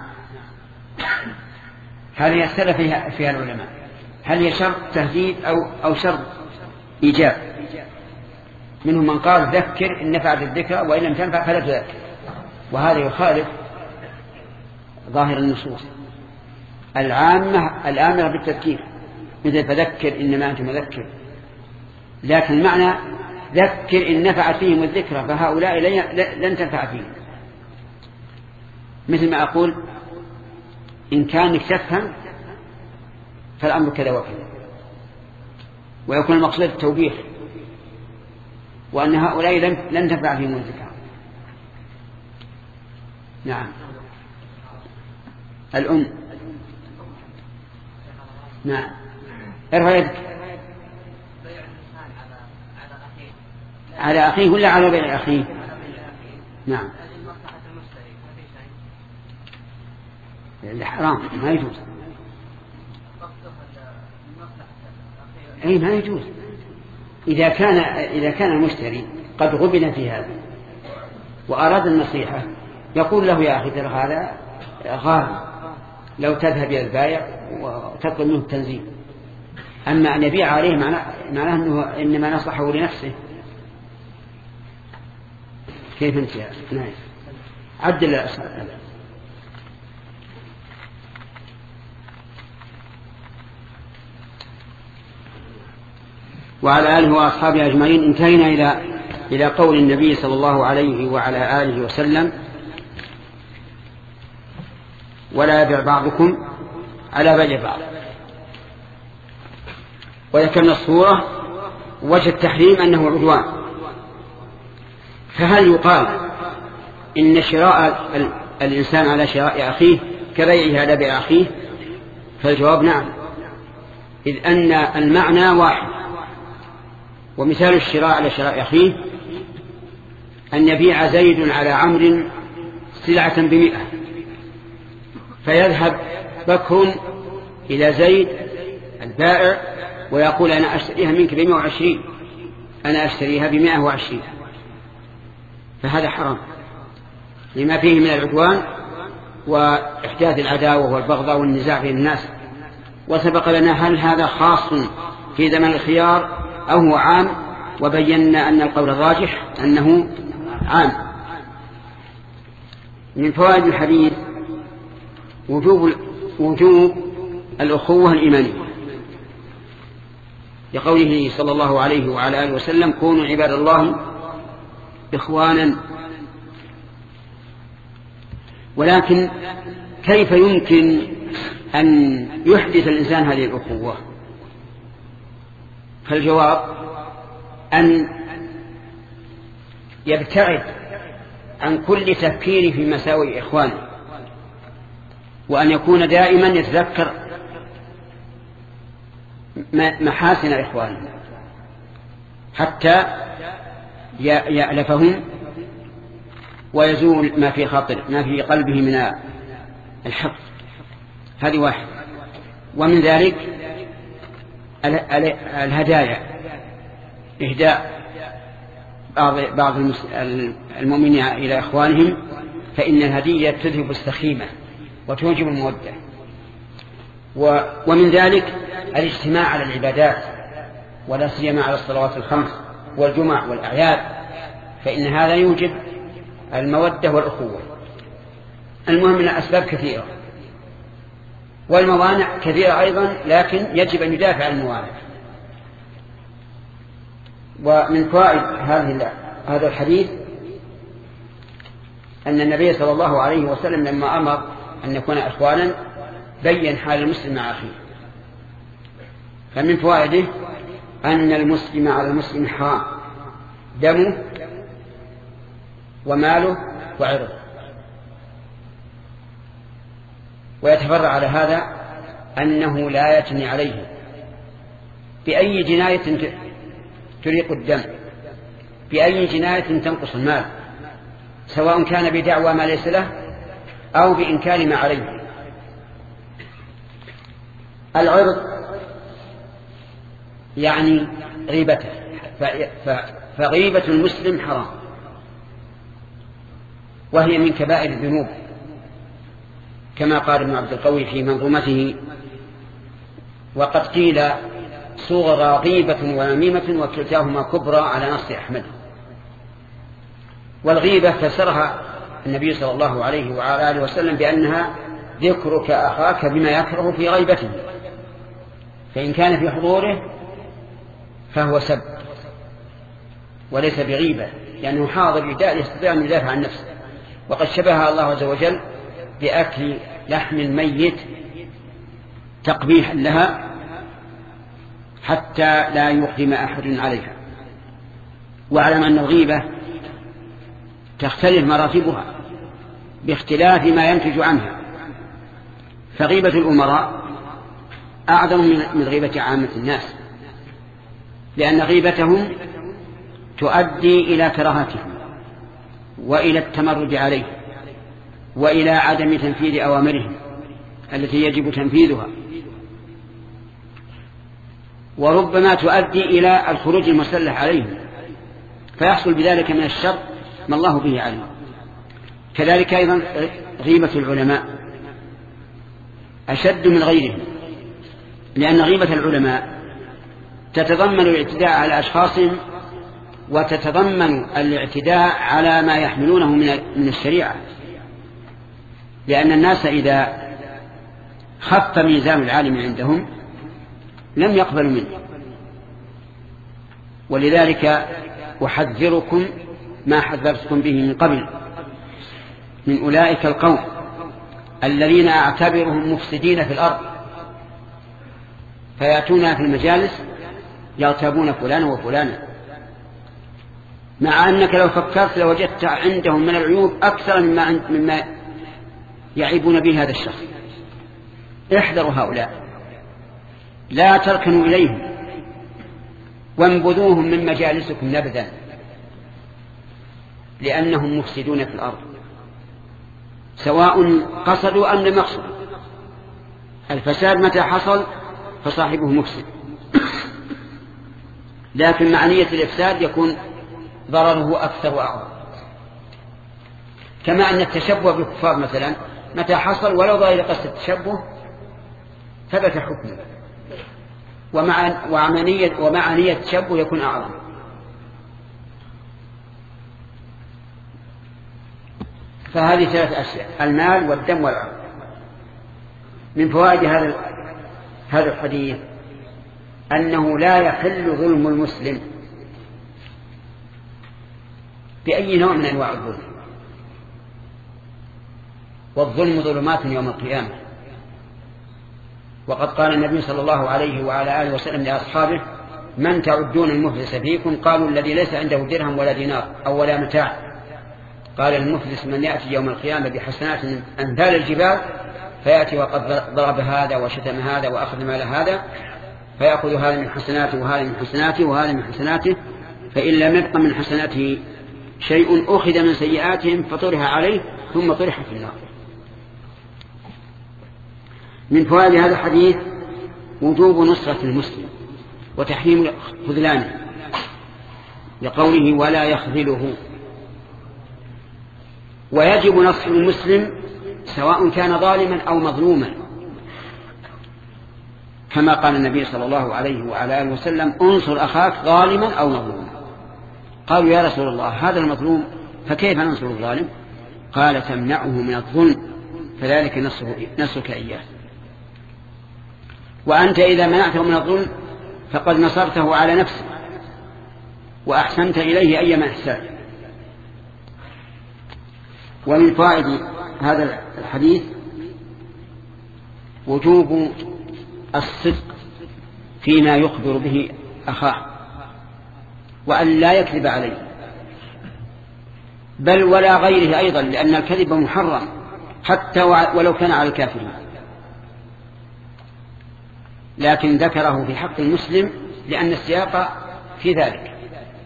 Speaker 1: هذه اختلف فيها, فيها العلماء، هل هي شرط تهديد أو, أو شرط إيجاب؟ منهم من قال ذكر إن نفعت الذكرى وإن لم تنفع فلا تذكر، وهذا يخالف ظاهر النصوص العامة الآمرة بالتذكير، مثل فذكر إنما أنت مذكر، لكن المعنى ذكر إن نفعت فيهم الذكرى فهؤلاء لن تنفع فيهم. مثل ما أقول إن كانك تفهم فالأمر كذا وكذا، ويكون المقصود التوبيخ، وأن هؤلاء لن تنفع فيهم الذكرى. نعم. الأم. نعم. ارفع يدك. على أخيه ولا على بيع أخيه؟ نعم. الحرام ما يجوز. أي ما يجوز إذا كان إذا كان المشتري قد غبن في هذا وأراد النصيحة يقول له يا أخي ترى هذا غالي، لو تذهب إلى البائع وتطلب منه التنزيل. أما أن يبيع عليه معناه أنه إنما نصحه لنفسه. كيف أنت يا نعم عدل الأسئلة. وعلى آله وأصحابه أجمعين. انتهينا إلى إلى قول النبي صلى الله عليه وعلى آله وسلم: ولا يبيع بعضكم على بيع بعض. وذكرنا الصورة وجه التحريم أنه عدوان. فهل يقال إن شراء الإنسان على شراء أخيه كبيعه على بيع أخيه؟ فالجواب نعم، إذ أن المعنى واحد. ومثال الشراء على شراء أخيه أن يبيع زيد على عمرو سلعة بمئة، فيذهب بكر إلى زيد البائع ويقول أنا أشتريها منك بمئة وعشرين، أنا أشتريها بمئة وعشرين، فهذا حرام لما فيه من العدوان وإحداث العداوة والبغضاء والنزاع بين الناس. وسبق لنا هل هذا خاص في زمن الخيار أو هو عام، وبينا أن القول الراجح أنه عام. من فوائد الحديث وجوب وجوب الأخوة الإيمانية، لقوله صلى الله عليه وعلى آله وسلم: كونوا عباد الله إخوانا. ولكن كيف يمكن أن يحدث الإنسان هذه الأخوة؟ فالجواب أن يبتعد عن كل تفكير في مساوئ إخوانه، وأن يكون دائما يتذكر محاسن إخوانه حتى يألفهم ويزول ما في خاطر ما في قلبه من الحق. هذه واحد. ومن ذلك الهدايا، إهداء بعض المؤمنين إلى إخوانهم، فإن الهدية تذهب السخيمة وتوجب المودة. ومن ذلك الاجتماع على العبادات، ولا سيما على الصلوات الخمس والجمع والأعياد، فإن هذا يوجب المودة والأخوة. المهم من الأسباب كثيرة والموانع كثيرة أيضا، لكن يجب أن يدافع عن الموانع. ومن فوائد هذا الحديث أن النبي صلى الله عليه وسلم لما أمر أن نكون إخوانا بين حال المسلم مع أخيه. فمن فوائده أن المسلم على المسلم حرام دمه وماله وعرضه. ويتفرع على هذا أنه لا يجني عليه بأي جناية تريق الدم، بأي جناية تنقص المال، سواء كان بدعوى ما ليس له أو بإنكار ما عليه. العرض يعني غيبته، فغيبة المسلم حرام، وهي من كبائر الذنوب كما قال ابن عبد القوي في منظومته: وقد قيل صغرى غيبة ونميمة وكلتاهما كبرى على نص أحمد. والغيبة فسرها النبي صلى الله عليه وعلى آله وسلم بأنها ذكرك أخاك بما يكره في غيبته، فإن كان في حضوره فهو سب وليس بغيبة، لأنه حاضر يستطيع أن يدافع عن نفسه. وقد شبه الله عز وجل بأكل لحم الميت تقبيحا لها حتى لا يقدم أحد عليها. واعلم أن الغيبة تختلف مراتبها باختلاف ما ينتج عنها، فغيبة الأمراء أعظم من غيبة عامة الناس، لأن غيبتهم تؤدي إلى كراهتهم وإلى التمرد عليه وإلى عدم تنفيذ أوامرهم التي يجب تنفيذها، وربما تؤدي إلى الخروج المسلح عليهم فيحصل بذلك من الشر ما الله به عليم. كذلك أيضا غيبة العلماء أشد من غيرهم، لأن غيبة العلماء تتضمن الاعتداء على أشخاصهم وتتضمن الاعتداء على ما يحملونه من الشريعة، لأن الناس إذا خف ميزان العالم عندهم لم يقبلوا منه. ولذلك أحذركم ما حذرتكم به من قبل من أولئك القوم الذين أعتبرهم مفسدين في الأرض، فيأتون في المجالس يغتابون فلانا وفلانا، مع أنك لو فكرت لوجدت عندهم من العيوب أكثر مما, مما يعيبون به هذا الشخص. احذروا هؤلاء، لا تركنوا إليهم وانبذوهم من مجالسكم نبذا، لأنهم مفسدون في الأرض سواء قصدوا أم لم يقصدوا. الفساد متى حصل فصاحبه مفسد، لكن مع نية الإفساد يكون ضرره أكثر وأعظم. كما أن التشبه بالكفار مثلا متى حصل ولو ظاهر قصد التشبه ثبت حكمه، ومع ومع ومع نية التشبه يكون أعظم. فهذه ثلاث أشياء: المال والدم والعرض. من فوائد هذا هذا الحديث أنه لا يحل ظلم المسلم بأي نوع من أنواع الظلم، والظلم ظلمات يوم القيامة. وقد قال النبي صلى الله عليه وعلى آله وسلم لأصحابه: من تعدون المفلس فيكم؟ قالوا: الذي ليس عنده درهم ولا دينار أو ولا متاع. قال: المفلس من يأتي يوم القيامة بحسنات أمثال الجبال، فيأتي وقد ضرب هذا وشتم هذا وأخذ مال هذا، فيأخذ هذا من حسناته وهذا من حسناته وهذا من حسناته، فإن لم يبق من حسناته شيء أخذ من سيئاتهم فطرح عليه ثم طرح في النار. من فوائد هذا الحديث وجوب نصرة المسلم وتحريم خذلانه، لقوله: ولا يخذله. ويجب نصر المسلم سواء كان ظالما أو مظلوما، كما قال النبي صلى الله عليه وعلى آله وسلم: انصر أخاك ظالما أو مظلوما. قالوا: يا رسول الله هذا المظلوم فكيف ننصر الظالم؟ قال: تمنعه من الظلم فذلك نصرك إياه. وأنت إذا منعته من الظلم فقد نصرته على نفسه وأحسنت إليه أيما إحسان. ومن فوائد هذا الحديث وجوب الصدق فيما يخبر به أخاه، وأن لا يكذب عليه، بل ولا غيره أيضا، لأن الكذب محرم حتى ولو كان على الكافرين، لكن ذكره في حق المسلم لأن السياق في ذلك.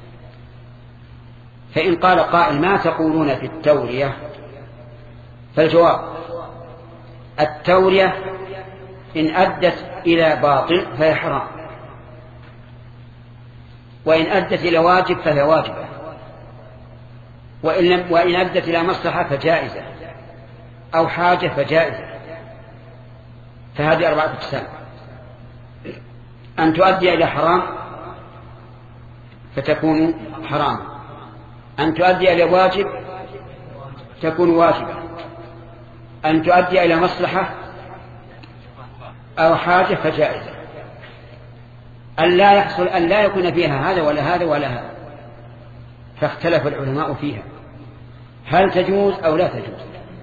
Speaker 1: فإن قال قائل: ما تقولون في التورية؟ فالجواب: التورية إن أدت إلى باطل فهي حرام، وإن أدت إلى واجب فهي واجبة، وإن, لم وإن أدت إلى مصلحة فجائزة، أو حاجة فجائزة. فهذه أربعة أقسام: أن تؤدي إلى حرام فتكون حرام، أن تؤدي إلى واجب تكون واجبة، أن تؤدي إلى مصلحة أو حاجة فجائزة. أن لا يحصل أن لا يكون فيها هذا ولا هذا ولا هذا، فاختلف العلماء فيها هل تجوز أو لا تجوز.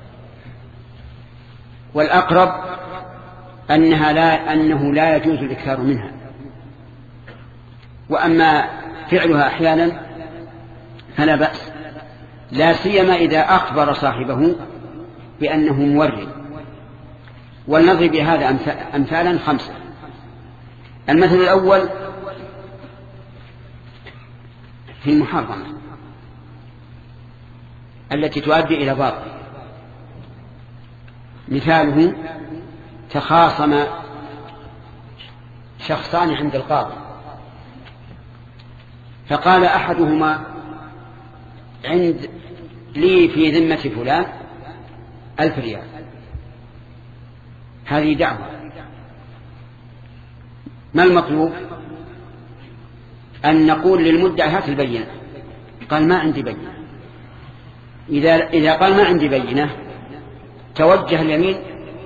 Speaker 1: والأقرب أنها لا أنه لا يجوز الإكثار منها، وأما فعلها أحيانا فلا بأس، لا سيما إذا أخبر صاحبه بأنه مورد. ولنضرب بهذا أمثالا خمسة. المثل الأول في المحرمة التي تؤدي إلى باطل. مثاله: تخاصم شخصان عند القاضي، فقال أحدهما: عند لي في ذمة فلان ألف ريال. هذه دعوة. ما المطلوب؟ أن نقول للمدعي هات البينة. قال: ما عندي بينة. إذا, إذا قال ما عندي بينة توجه اليمين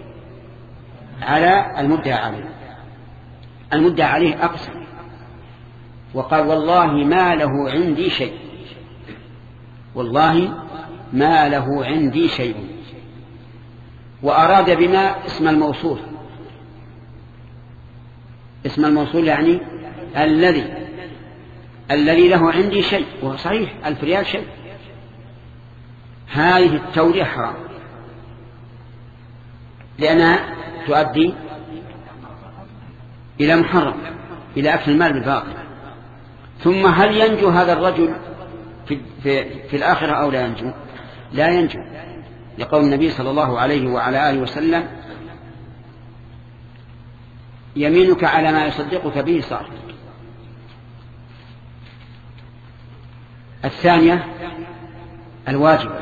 Speaker 1: على المدعي عليه. المدعي عليه أقسم وقال: والله ما له عندي شيء، والله ما له عندي شيء، وأراد بما اسم الموصول. اسم الموصول يعني الذي الذي له عندي شيء، وهو صحيح ألف ريال شيء. هذه التورية حرام لأنها تؤدي إلى محرم، إلى أكل المال بالباطل. ثم هل ينجو هذا الرجل في, في, في الآخرة أو لا ينجو؟ لا ينجو، لقول النبي صلى الله عليه وعلى آله وسلم: يمينك على ما يصدقك به صاحبك. الثانية الواجبة،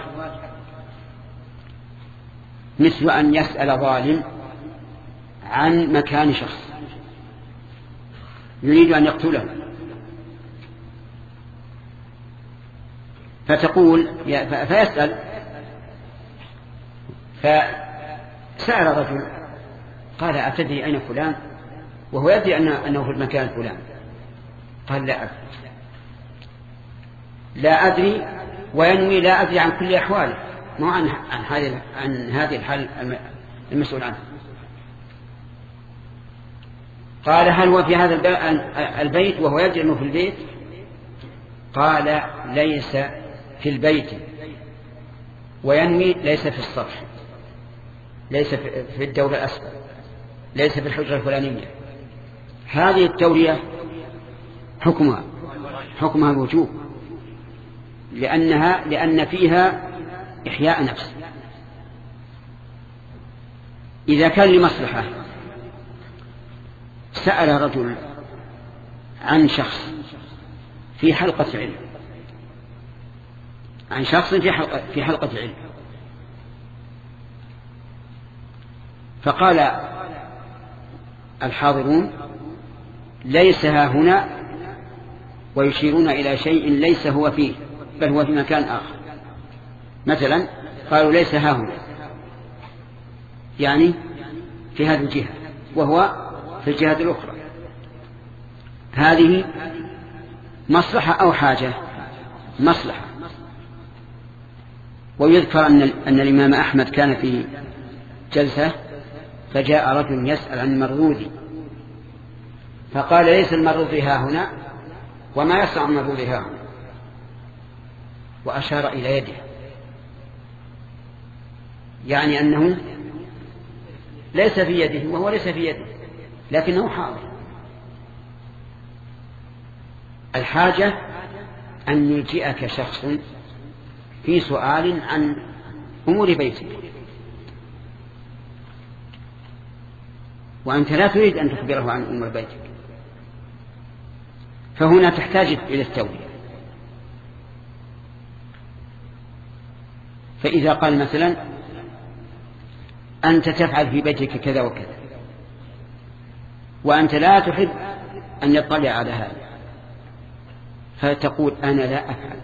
Speaker 1: مثل أن يسأل ظالم عن مكان شخص يريد أن يقتله، فتقول فيسأل، فسأل رجل قال: أتدري أين فلان؟ وهو يدري أنه في المكان الفلاني. قال: لا أدري. لا أدري، وينوي لا أدري عن كل أحواله، مو عن عن هذه عن هذه الحال المسؤول عنه. قال: هل هو في هذا البيت وهو يدري أنه في البيت؟ قال: ليس في البيت، وينوي ليس في السطح، ليس في الدور الأسفل، ليس في الحجرة الفلانية. هذه التورية حكمها حكمها الوجوب، لأنها لأن فيها إحياء نفس. إذا كان لمصلحة، سأل رجل عن شخص في حلقة علم، عن شخص في حلقة, في حلقة علم، فقال الحاضرون: ليس ها هنا، ويشيرون إلى شيء ليس هو فيه، بل هو في مكان آخر. مثلا قالوا: ليس ها هنا، يعني في هذه الجهة، وهو في الجهة الأخرى. هذه مصلحة أو حاجة؟ مصلحة. ويذكر أن, أن الإمام أحمد كان في جلسة، فجاء رجل يسأل عن المرغوذ، فقال: ليس المرغوذ ها هنا، وما يصنع المرغوذ ها هنا، وأشار إلى يده، يعني أنه ليس في يده، وهو ليس في يده، لكنه حاضر. الحاجة أن يلجئك شخص في سؤال عن أمور بيتك، وأنت لا تريد أن تخبره عن أمور بيتك، فهنا تحتاج إلى التورية. فإذا قال مثلا أنت تفعل في بيتك كذا وكذا وأنت لا تحب أن يطلع على هذا، فتقول أنا لا أفعل،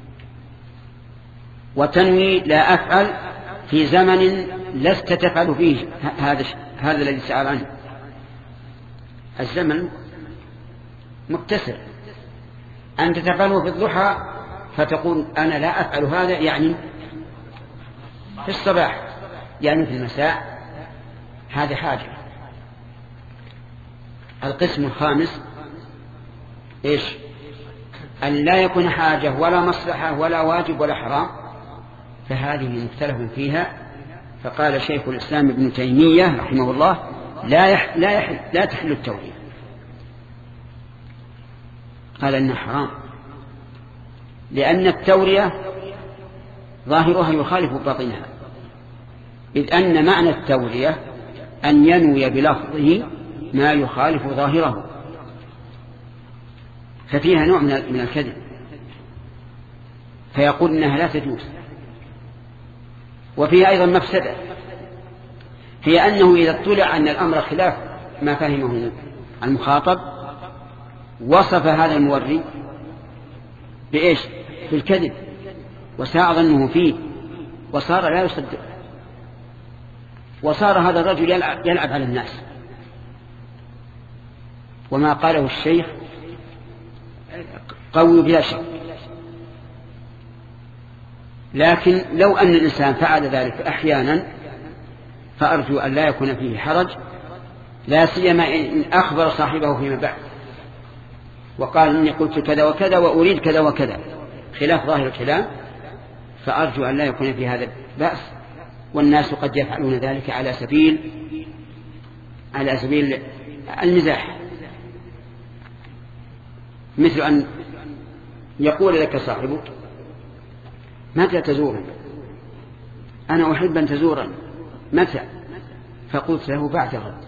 Speaker 1: وتنوي لا أفعل في زمن لست تفعل فيه هذا هذا الذي سأل عنه. الزمن متسع، أنت تفعله في الضحى فتقول أنا لا أفعل هذا، يعني في الصباح، يعني في المساء، هذه حاجة. القسم الخامس إيش؟ أن لا يكون حاجة ولا مصلحة ولا واجب ولا حرام، فهذه مختلف فيها. فقال شيخ الإسلام ابن تيمية رحمه الله لا يح لا يح لا تحل التورية، قال إنها حرام، لأن التورية ظاهرها يخالف باطنها، إذ أن معنى التورية أن ينوي بلفظه ما يخالف ظاهره، ففيها نوع من الكذب، فيقول إنها لا تجوز. وفيها أيضا مفسدة، هي أنه إذا اطلع أن الأمر خلاف ما فهمه المخاطب وصف هذا الموري بإيش؟ بالكذب، وساء ظنه فيه وصار لا يصدق، وصار هذا الرجل يلعب, يلعب على الناس. وما قاله الشيخ قوي بلا شك، لكن لو أن الإنسان فعل ذلك أحيانا فأرجو أن لا يكون فيه حرج، لا سيما إن أخبر صاحبه فيما بعد وقال إني قلت كذا وكذا وأريد كذا وكذا خلاف ظاهر الكلام، فأرجو أن لا يكون في هذا بأس. والناس قد يفعلون ذلك على سبيل على سبيل المزاح، مثل أن يقول لك صاحبك متى تزورني؟ أنا أحب أن تزورني، متى؟ فقلت له بعد غد،